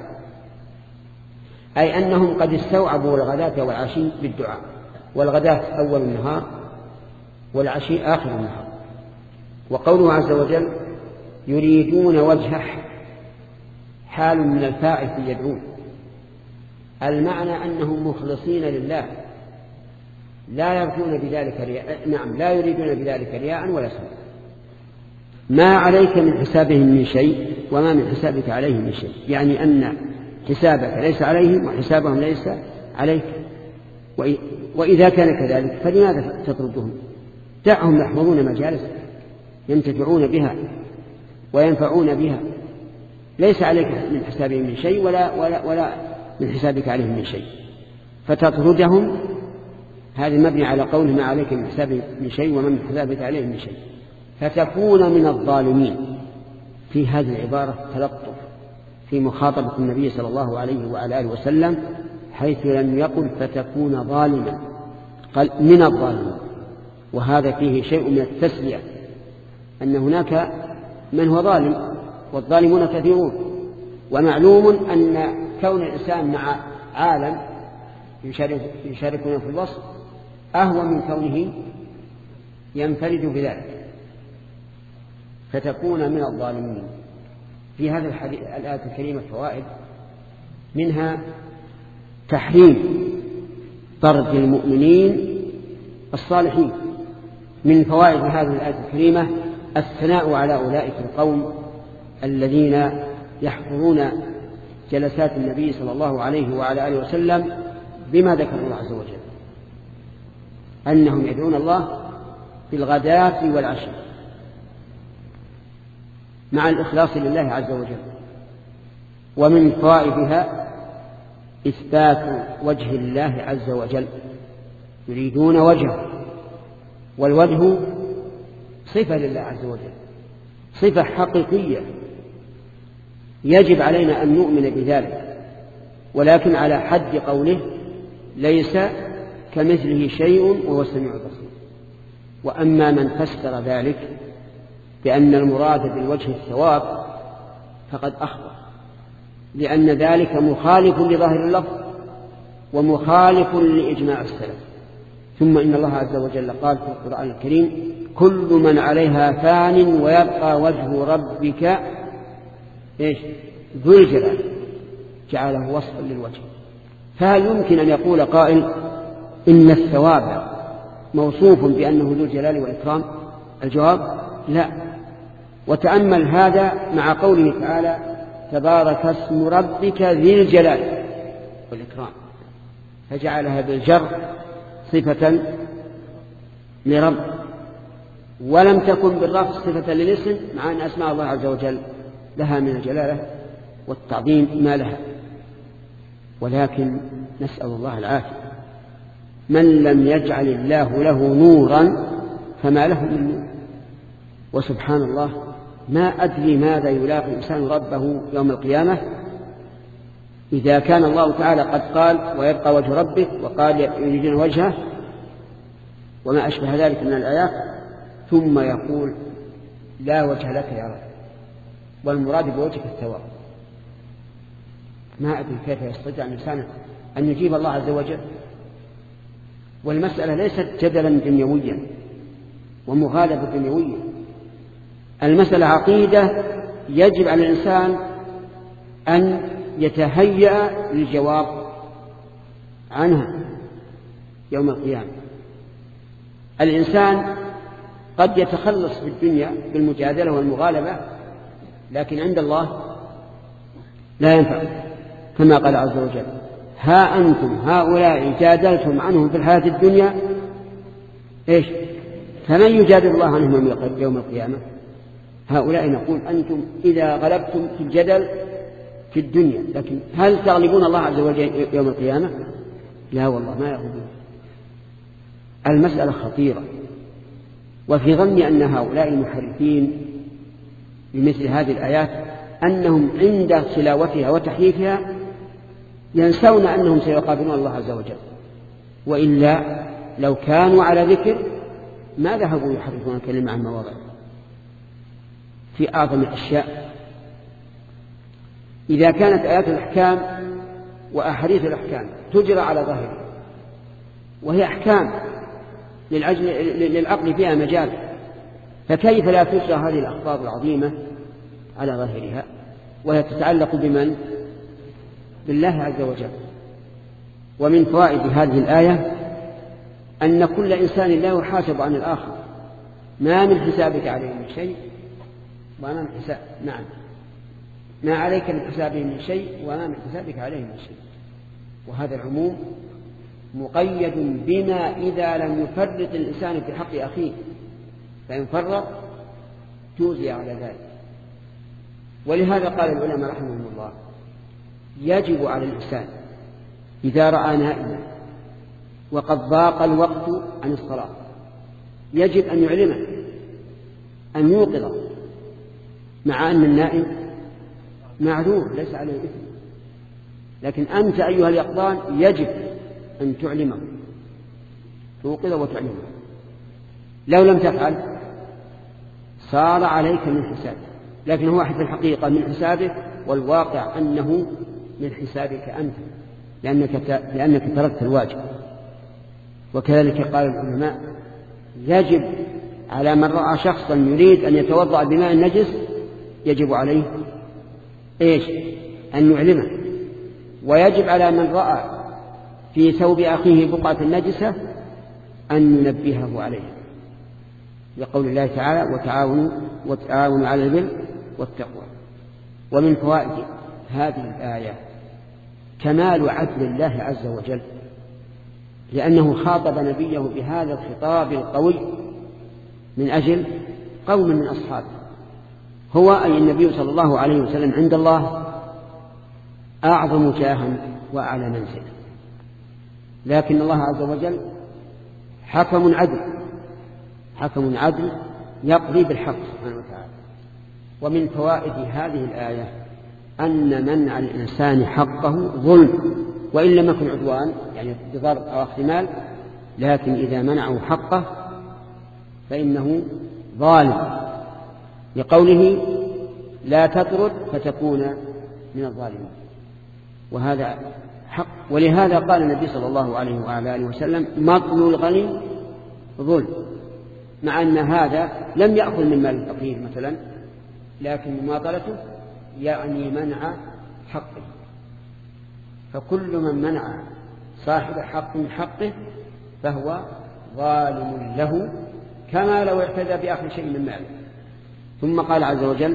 Speaker 1: أي أنهم قد استوعبوا الغداة والعشي بالدعاء، والغداة أول النهار والعشي آخر النهار. وقوله عز وجل يريدون وجهه حال من الفاعل في يدعون، المعنى أنهم مخلصين لله لا يرجون بذلك رياء، نعم لا يريدون بذلك رياء ولا سمعا. ما عليك من حسابهم من شيء وما من حسابك عليهم من شيء، يعني أن حسابك ليس عليهم وحسابهم ليس عليك. وإذا كان كذلك فلماذا تطردهم؟ دعهم يحضرون مجالس ينتفعون بها وينفعون بها، ليس عليك من حسابهم من شيء ولا, ولا, ولا من حسابك عليهم من شيء، فتطردهم. هذا مبني على قول ما عليك من حسابهم من شيء وما من حسابك عليهم من شيء، فتكون من الظالمين. في هذه العبارة تلطف في مخاطبة النبي صلى الله عليه وعلى آله وسلم، حيث لم يقل فتكون ظالما، قال من الظالمين، وهذا فيه شيء من التسلية، أن هناك من هو ظالم والظالمون كثيرون. ومعلوم أن كون الإنسان مع عالم يشاركون في الوصف أهوى من كونه ينفرد بذلك، فتكون من الظالمين. في هذا الآية الكريمة فوائد، منها تحريم طرد المؤمنين الصالحين. من فوائد هذه الآية الكريمة الثناء على أولئك القوم الذين يحضرون جلسات النبي صلى الله عليه وعلى آله وسلم بما ذكر الله عز وجل، أنهم يدعون الله في الغداة والعشي مع الإخلاص لله عز وجل. ومن فوائدها إثبات وجه الله عز وجل، يريدون وجهه، والوجه صفة لله عز وجل، صفة حقيقية يجب علينا أن نؤمن بذلك، ولكن على حد قوله ليس كمثله شيء وهو السميع البصير. وأما من فسر ذلك بأن المراد بالوجه الثواب فقد أخطأ، لأن ذلك مخالف لظاهر اللفظ ومخالف لإجماع السلف. ثم إن الله عز وجل قال في القرآن الكريم كل من عليها فان ويبقى وجه ربك إيش ذو الجلال، جعله وصفا للوجه. فهل يمكن أن يقول قائل إن الثواب موصوف بأنه ذو الجلال والإكرام؟ الجواب لا. وتأمل هذا مع قوله تعالى تبارك اسم ربك ذي الجلال والإكرام، فجعلها بالجر صفة لرب، ولم تكن بالرفع صفة للاسم، مع أن أسماء الله عز وجل لها من الجلالة والتعظيم ما لها. ولكن نسأل الله العافية، من لم يجعل الله له نورا فما له من نور. وسبحان الله ما أدري ماذا يلاقي الإنسان ربه يوم القيامة إذا كان الله تعالى قد قال ويبقى وجه ربك، وقال يريدون وجهه وما أشبه ذلك من الآيات، ثم يقول لا وجه لك يا رب، والمراد بوجهك الثواب. ما أدري كيف يستطيع الإنسان أن يجيب الله عز وجل. والمسألة ليست جدلا دنيويا ومغالبة دنيوية، المسألة عقيدة يجب على الإنسان أن يتهيأ للجواب عنها يوم القيامة. الإنسان قد يتخلص في الدنيا بالمجادلة والمغالبة، لكن عند الله لا ينفع، كما قال عز وجل ها أنتم هؤلاء جادلتم عنهم في الحياة الدنيا إيش فمن يجادل الله عنهم يوم القيامة؟ هؤلاء نقول أنتم إذا غلبتم في الجدل في الدنيا، لكن هل تغلبون الله عز وجل يوم القيامة؟ لا والله ما يغضبون. المسألة خطيرة، وفي ظني أن هؤلاء المحرفين بمثل هذه الآيات أنهم عند تلاوتها وتحريفها ينسون أنهم سيقابلون الله عز وجل، وإلا لو كانوا على ذكر ما ذهبوا يحرفون الكلمة عن مواضع في أعظم الأشياء. إذا كانت آيات الأحكام وأحاديث الأحكام تجرى على ظاهرها وهي أحكام للعقل فيها مجال، فكيف لا تجرى هذه الأخبار العظيمة على ظاهرها وهي تتعلق بمن؟ بالله عز وجل. ومن فوائد هذه الآية أن كل إنسان لا يحاسب عن الآخر، ما من حسابك عليه من شيء وما من حساب نعم ما عليك من حسابه من شيء وما من حسابك عليه من شيء. وهذا العموم مقيد بما إذا لم يفرط الإنسان في حق أخيه، فإن فرط جوزي على ذلك. ولهذا قال العلماء رحمهم الله يجب على الإنسان إذا رأى نائما وقد ضاق الوقت عن الصلاة يجب أن يعلمه، أن يوقظه، مع أن النائم معذور ليس عليه إثم، لكن أنت أيها اليقظان يجب أن تعلمه، توقظه وتعلمه. لو لم تفعل صار عليك من حسابه، لكن هو في الحقيقة من حسابه، والواقع أنه من حسابك أنت لأنك, لأنك تركت الواجب. وكذلك قال العلماء يجب على من رأى شخصا يريد أن يتوضأ بماء النجس يجب عليه إيش؟ أن يعلمه. ويجب على من رأى في ثوب أخيه بقعة النجسة أن ينبهه عليه، لقول الله تعالى وتعاونوا وتعاونوا على البر والتقوى. ومن فوائد هذه الآية كمال عدل الله عز وجل، لأنه خاطب نبيه بهذا الخطاب القوي من أجل قوم من أصحابه، هو أي النبي صلى الله عليه وسلم عند الله أعظم جاها وأعلى منزلا، لكن الله عز وجل حكم عدل، حكم عدل يقضي بالحق سبحانه وتعالى. ومن فوائد هذه الآية أن منع الإنسان حقه ظلم، وإن لم يكن عدوان يعني بضرب أو أخذ مال، لكن إذا منعه حقه فإنه ظالم، لقوله لا تطرد فتكون من الظالمين، وهذا حق. ولهذا قال النبي صلى الله عليه وعلى آله وسلم مطل الغني ظلم، مع أن هذا لم يأخذ من مال الفقير مثلا، لكن مماطلته يعني منع حقه. فكل من منع صاحب حق من حقه فهو ظالم له، كما لو اعتدى بأخذ شيء من ماله. ثم قال عز وجل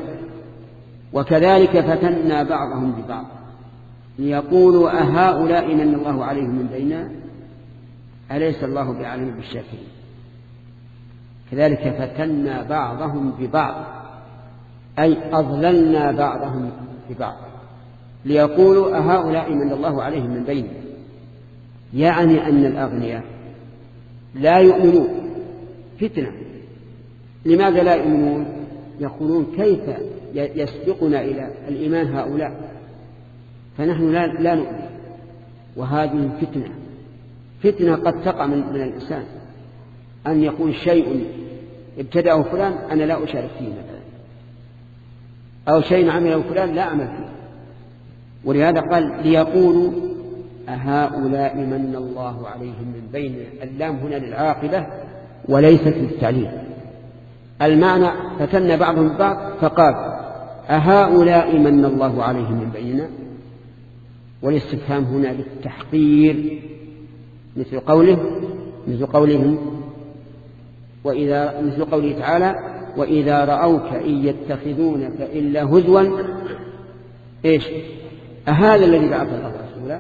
Speaker 1: وكذلك فتنا بعضهم ببعض ليقولوا أهؤلاء من الله عليهم من بيننا أليس الله بعالم بالشاكرين. كذلك فتنا بعضهم ببعض أي أضللنا بعضهم ببعض ليقولوا أهؤلاء من الله عليهم من بيننا، يعني أن الأغنياء لا يؤمنون فتنة. لماذا لا يؤمنون؟ يقولون كيف يسبقنا إلى الإيمان هؤلاء، فنحن لا, لا نؤمن. وهذه فتنة، فتنة قد تقع من, من الإنسان أن يقول شيء ابتدأه فلان أنا لا أشارك فيه مثلا، أو شيء عمله فلان لا أعمل فيه. ولهذا قال ليقولوا أهؤلاء من الله عليهم من بين، اللام هنا للعاقبة وليست للتعليل. المعنى فتن بعضهم بعض فقال أهؤلاء من الله عليهم من بيننا، والاستفهام هنا للتحقير، مثل قوله مثل قولهم وإذا مثل قوله تعالى وإذا رأوك إن يتخذونك إلا هزوا إيش أهذا الذي بعث الله رسولا.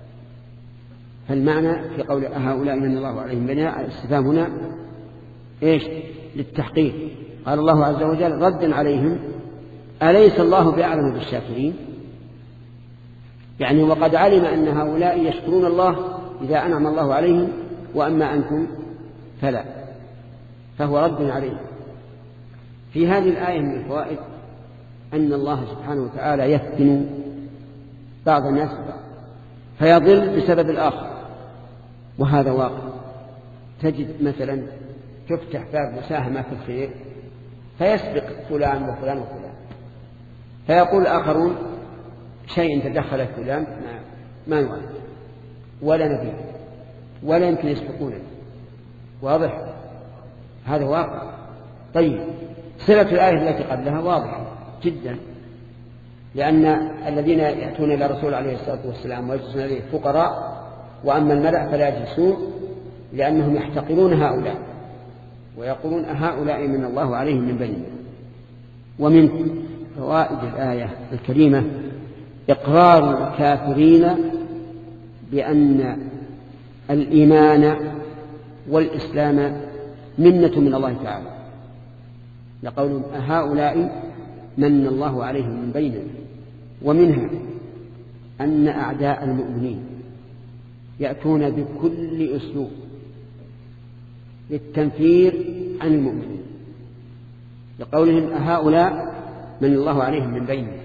Speaker 1: فالمعنى في قول أهؤلاء من الله عليهم بيننا الاستفهام هنا إيش للتحقيق. قال الله عز وجل ردا عليهم أليس الله بأعلم بالشاكرين، يعني وقد علم أن هؤلاء يشكرون الله إذا أنعم الله عليهم، وأما أنتم فلا، فهو رد عليهم. في هذه الآية من الفوائد أن الله سبحانه وتعالى يفتن بعض الناس فيضل بسبب الآخر، وهذا واقع. تجد مثلا تفتح باب مساهمة في الخير فيسبق فلان وفلان وفلان، فيقول الآخرون شيء تدخل فلان ما, ما نوعد ولا نبي ولا يمكن يسبقونه. واضح؟ هذا واقع. طيب صلة الآية التي قبلها واضحة جدا، لأن الذين يأتون إلى الرسول عليه الصلاة والسلام ويجلسون إليه فقراء، وأما الملأ فلا يجلسون، لأنهم يحتقرون هؤلاء ويقولون أهؤلاء من الله عليهم من بيننا. ومن فوائد الآية الكريمة إقرار الكافرين بأن الإيمان والإسلام منة من الله تعالى، لقولهم أهؤلاء من الله عليهم من بيننا. ومنها أن أعداء المؤمنين يأتون بكل أسلوب للتنفير عن المؤمنين، لقولهم أهؤلاء من الله عليهم من بيننا،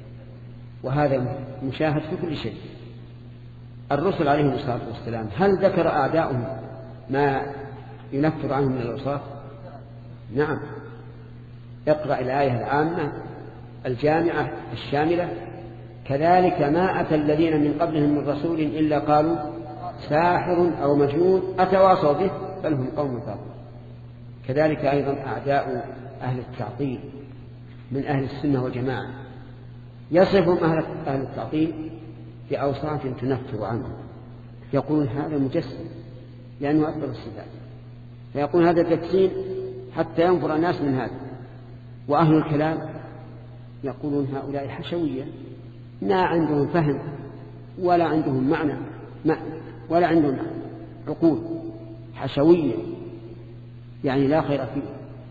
Speaker 1: وهذا مشاهد في كل شيء. الرسل عليهم الصلاة والسلام هل ذكر أعداؤهم ما ينفر عنهم من الأوصاف؟ نعم. اقرأ الآية العامة الجامعة الشاملة: كذلك ما أتى الذين من قبلهم من رسول إلا قالوا ساحر أو مجنون أتواصوا به بل هم قوم كافرون. كذلك أيضا أعداء أهل التعطيل من أهل السنة والجماعة يصفهم أهل التعطيل بأوصاف تنفر عنهم، يقولون هذا مجسم لأنه أكبر الصفات، فيقول هذا تجسيم حتى ينفر الناس من هذا. وأهل الكلام يقولون هؤلاء حشوية، ما عندهم فهم ولا عندهم معنى ما ولا عندهم عقول، حشوية يعني لا خير فيه.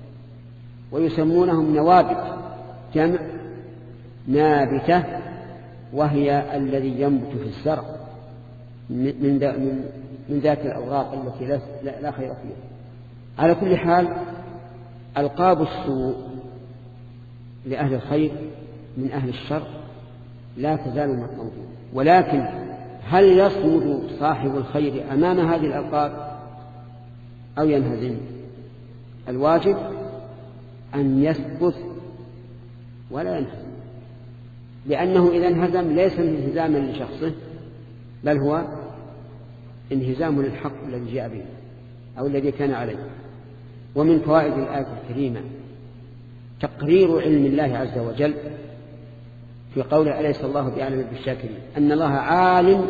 Speaker 1: ويسمونهم نوابت، جمع نابتة، وهي الذي ينبت في الزرع من من ذات الأوراق التي لا, لا خير فيها. على كل حال ألقاب السوء لأهل الخير من أهل الشر لا تزال موجودة، ولكن هل يصمد صاحب الخير أمام هذه الألقاب أو ينهزم؟ الواجب أن يثبت ولا ينهزم، لأنه إذا انهزم ليس انهزاما لشخصه بل هو انهزام للحق الذي جاء به أو الذي كان عليه. ومن فوائد الآية الكريمة تقرير علم الله عز وجل في قوله أليس الله بعالم بالشاكرين، أن الله عالم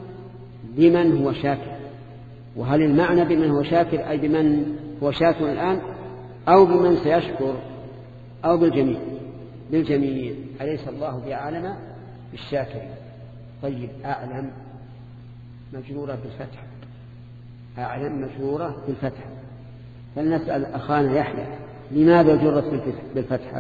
Speaker 1: بمن هو شاكر. وهل المعنى بمن هو شاكر أي بمن هو شاكر الآن أو بمن سيشكر أو بالجميع؟ بالجميع. أليس الله بعالم بالشاكرين. طيب أعلم مجرورة بالفتح، أعلم مجرورة بالفتح، فلنسأل أخانا يحيى لماذا جرت بالفتحة؟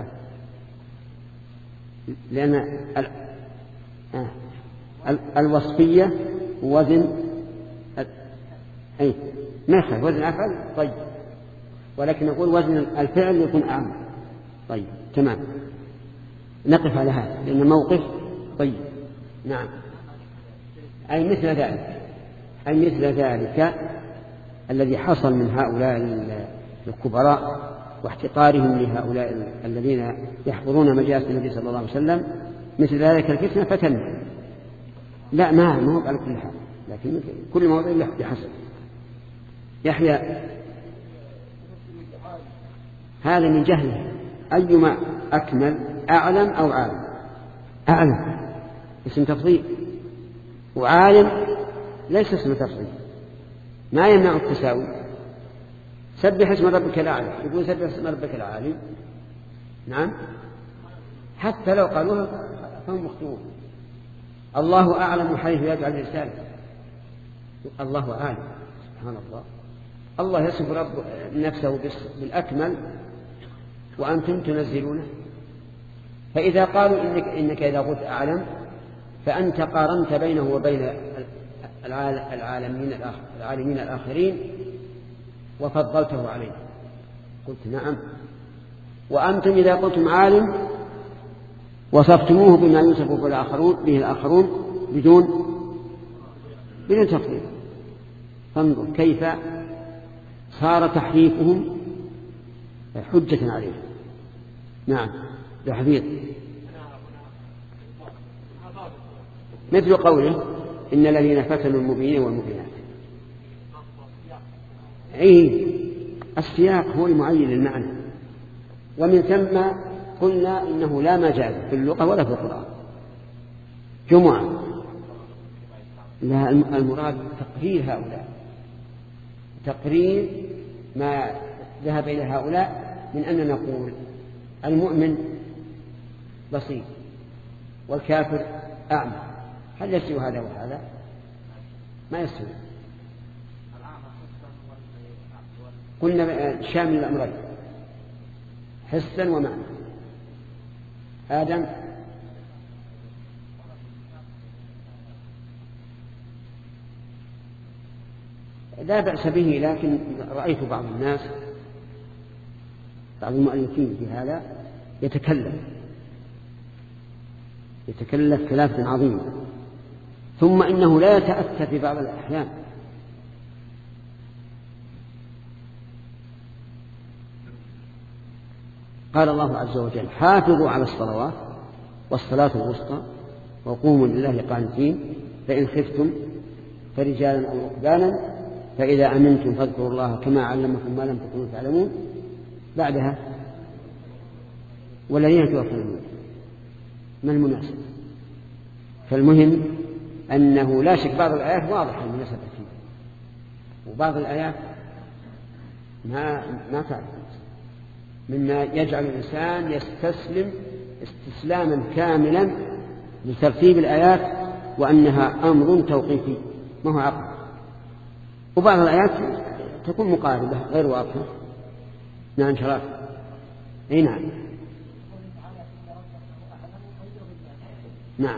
Speaker 1: لأن ال... آه. ال... الوصفية وزن ال... أي مثل وزن أفعل. طيب ولكن نقول وزن الفعل يكون أعم. طيب تمام، نقف على هذا لأن موقف. طيب نعم، أي مثل ذلك، أي مثل ذلك الذي حصل من هؤلاء الكبراء واحتقارهم لهؤلاء الذين يحضرون مجالس النبي صلى الله عليه وسلم، مثل ذلك الفتنة فتن. لا ما هو على كل حال، لكن كل موضوع له بحسب. يحيى هذا من جهله، أيما أكمل أعلم أو عالم؟ أعلم اسم تفضيل، وعالم ليس اسم تفضيل، ما يمنع التساوي. سبح اسم ربك الأعلى، يقول سبح اسم ربك العالم. نعم، حتى لو قالوها فهم مخطئون. الله أعلم حيث يجعل رسالة، الله أعلم. سبحان الله، الله يصف رب نفسه بالأكمل وأنتم تنزلونه. فإذا قالوا إنك, إنك إذا قلت أعلم فأنت قارنت بينه وبين العالمين الآخر العالمين الآخرين وفضلته عليه. قلت نعم. وأنتم إذا قلتم عالم وصفتموه بما يوصف به الآخرون به الآخرون بدون بدون تفضيل. فانظر كيف صار تحريفهم حجة عليه. نعم تحذير، مثل قوله إن الذين فتنوا المؤمنين والمؤمنات. أي السياق هو المعين للمعنى، ومن ثم قلنا إنه لا مجال في اللغة ولا في القرآن. جمعة لا، المراد تقرير هؤلاء، تقرير ما ذهب إلى هؤلاء من أن نقول المؤمن بصير والكافر أعمى. هل يستوي هذا وهذا؟ ما يستوي. قلنا شامل الأمرين حسا ومعنى. آدم لا بأس به، لكن رأيت بعض الناس بعض المؤلفين في هذا يتكلم يتكلف كلافة عظيمة، ثم إنه لا يتأتى في بعض الأحيان. قال الله عز وجل حافظوا على الصلوات والصلاة الوسطى وقوموا لله قانتين فإن خفتم فرجالا أو ركبانا فإذا أمنتم فاذكروا الله كما علمكم ما لم تكونوا تعلمون. بعدها والذين توفون ما المناسب؟ فالمهم أنه لا شك بعض الآيات واضحة المناسبة فيه، وبعض الآيات ما ما تعرف، مما يجعل الإنسان يستسلم استسلاما كاملا لترتيب الآيات وأنها أمر توقيفي ما هو عقل. وبعض الآيات تكون مقاربة غير واضحة. نعم شرف. أي نعم نعم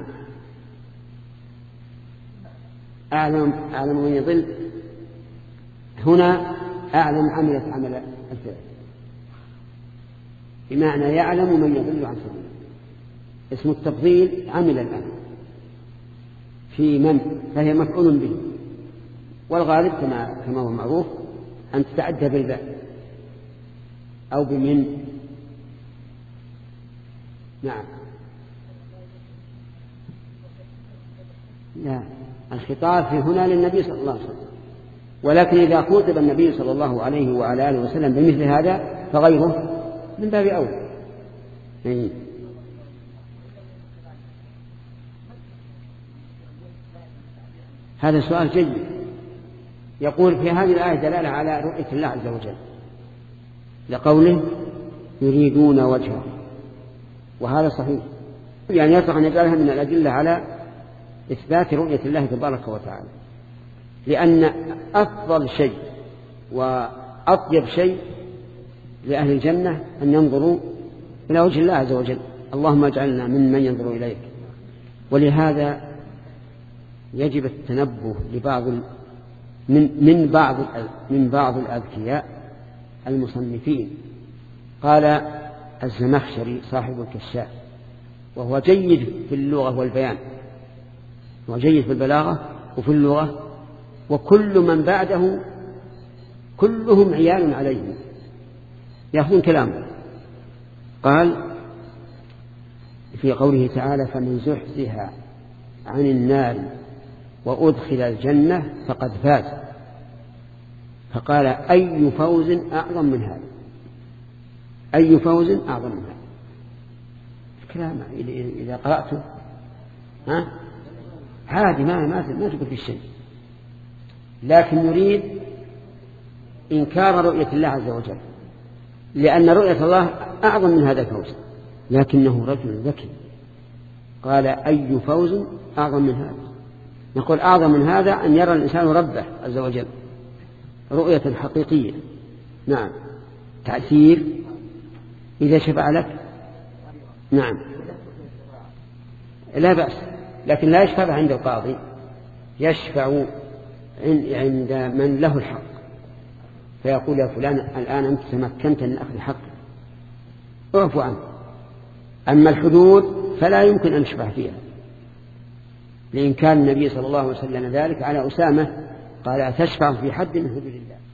Speaker 1: أعلم أعلم من يضل. هنا أعلم عملت عمل الفعل بمعنى يعلم من يضل عن سبيله. اسم التفضيل عمل الآن في من، فهي مفعول به، والغالب كما كما هو معروف أن تتعدى بالباء أو بمن. نعم لا، الخطاب في هنا للنبي صلى الله عليه وسلم، ولكن إذا خاطب النبي صلى الله عليه وعلى آله وسلم بمثل هذا فغيره من باب أولى. يعني هذا سؤال جيد. يقول في هذه الآية دلالة على رؤية الله عز وجل لقوله يريدون وجهه، وهذا صحيح، يعني يصح أن يجعلها من الأدلة على إثبات رؤية الله تبارك وتعالى، لأن أفضل شيء وأطيب شيء لأهل الجنة أن ينظروا إلى وجه الله عز وجل. اللهم اجعلنا ممن ينظر إليك. ولهذا يجب التنبه لبعض من من بعض من بعض الأذكياء المصنفين. قال الزمخشري صاحب الكشاف، وهو جيد في اللغة والبيان وجيد في البلاغة وفي اللغة، وكل من بعده كلهم عيال عليه يأخذون كلامه. قال في قوله تعالى فمن زحزح عن النار وأدخل الجنة فقد فاز. فقال أي فوز أعظم من هذا، أي فوز أعظم من هذا. الكلام إذا قرأته ها عادي ما ما ما تقول في الشيء، لكن يريد إنكار رؤية الله عز وجل، لأن رؤية الله أعظم من هذا الفوز. لكنه رجل ذكي قال أي فوز أعظم من هذا. نقول أعظم من هذا أن يرى الإنسان ربه عز وجل رؤية حقيقية. نعم تأثير إذا شفع لك نعم لا بأس، لكن لا يشفع عند القاضي يشفع عند من له الحق فيقول يا فلان الآن أنت تمكنت من أخذ حقك اعفو عنه. أما الحدود فلا يمكن أن يشفع فيها، لإن كان النبي صلى الله عليه وسلم ذلك على أسامة قال أتشفع في حد من حدود الله.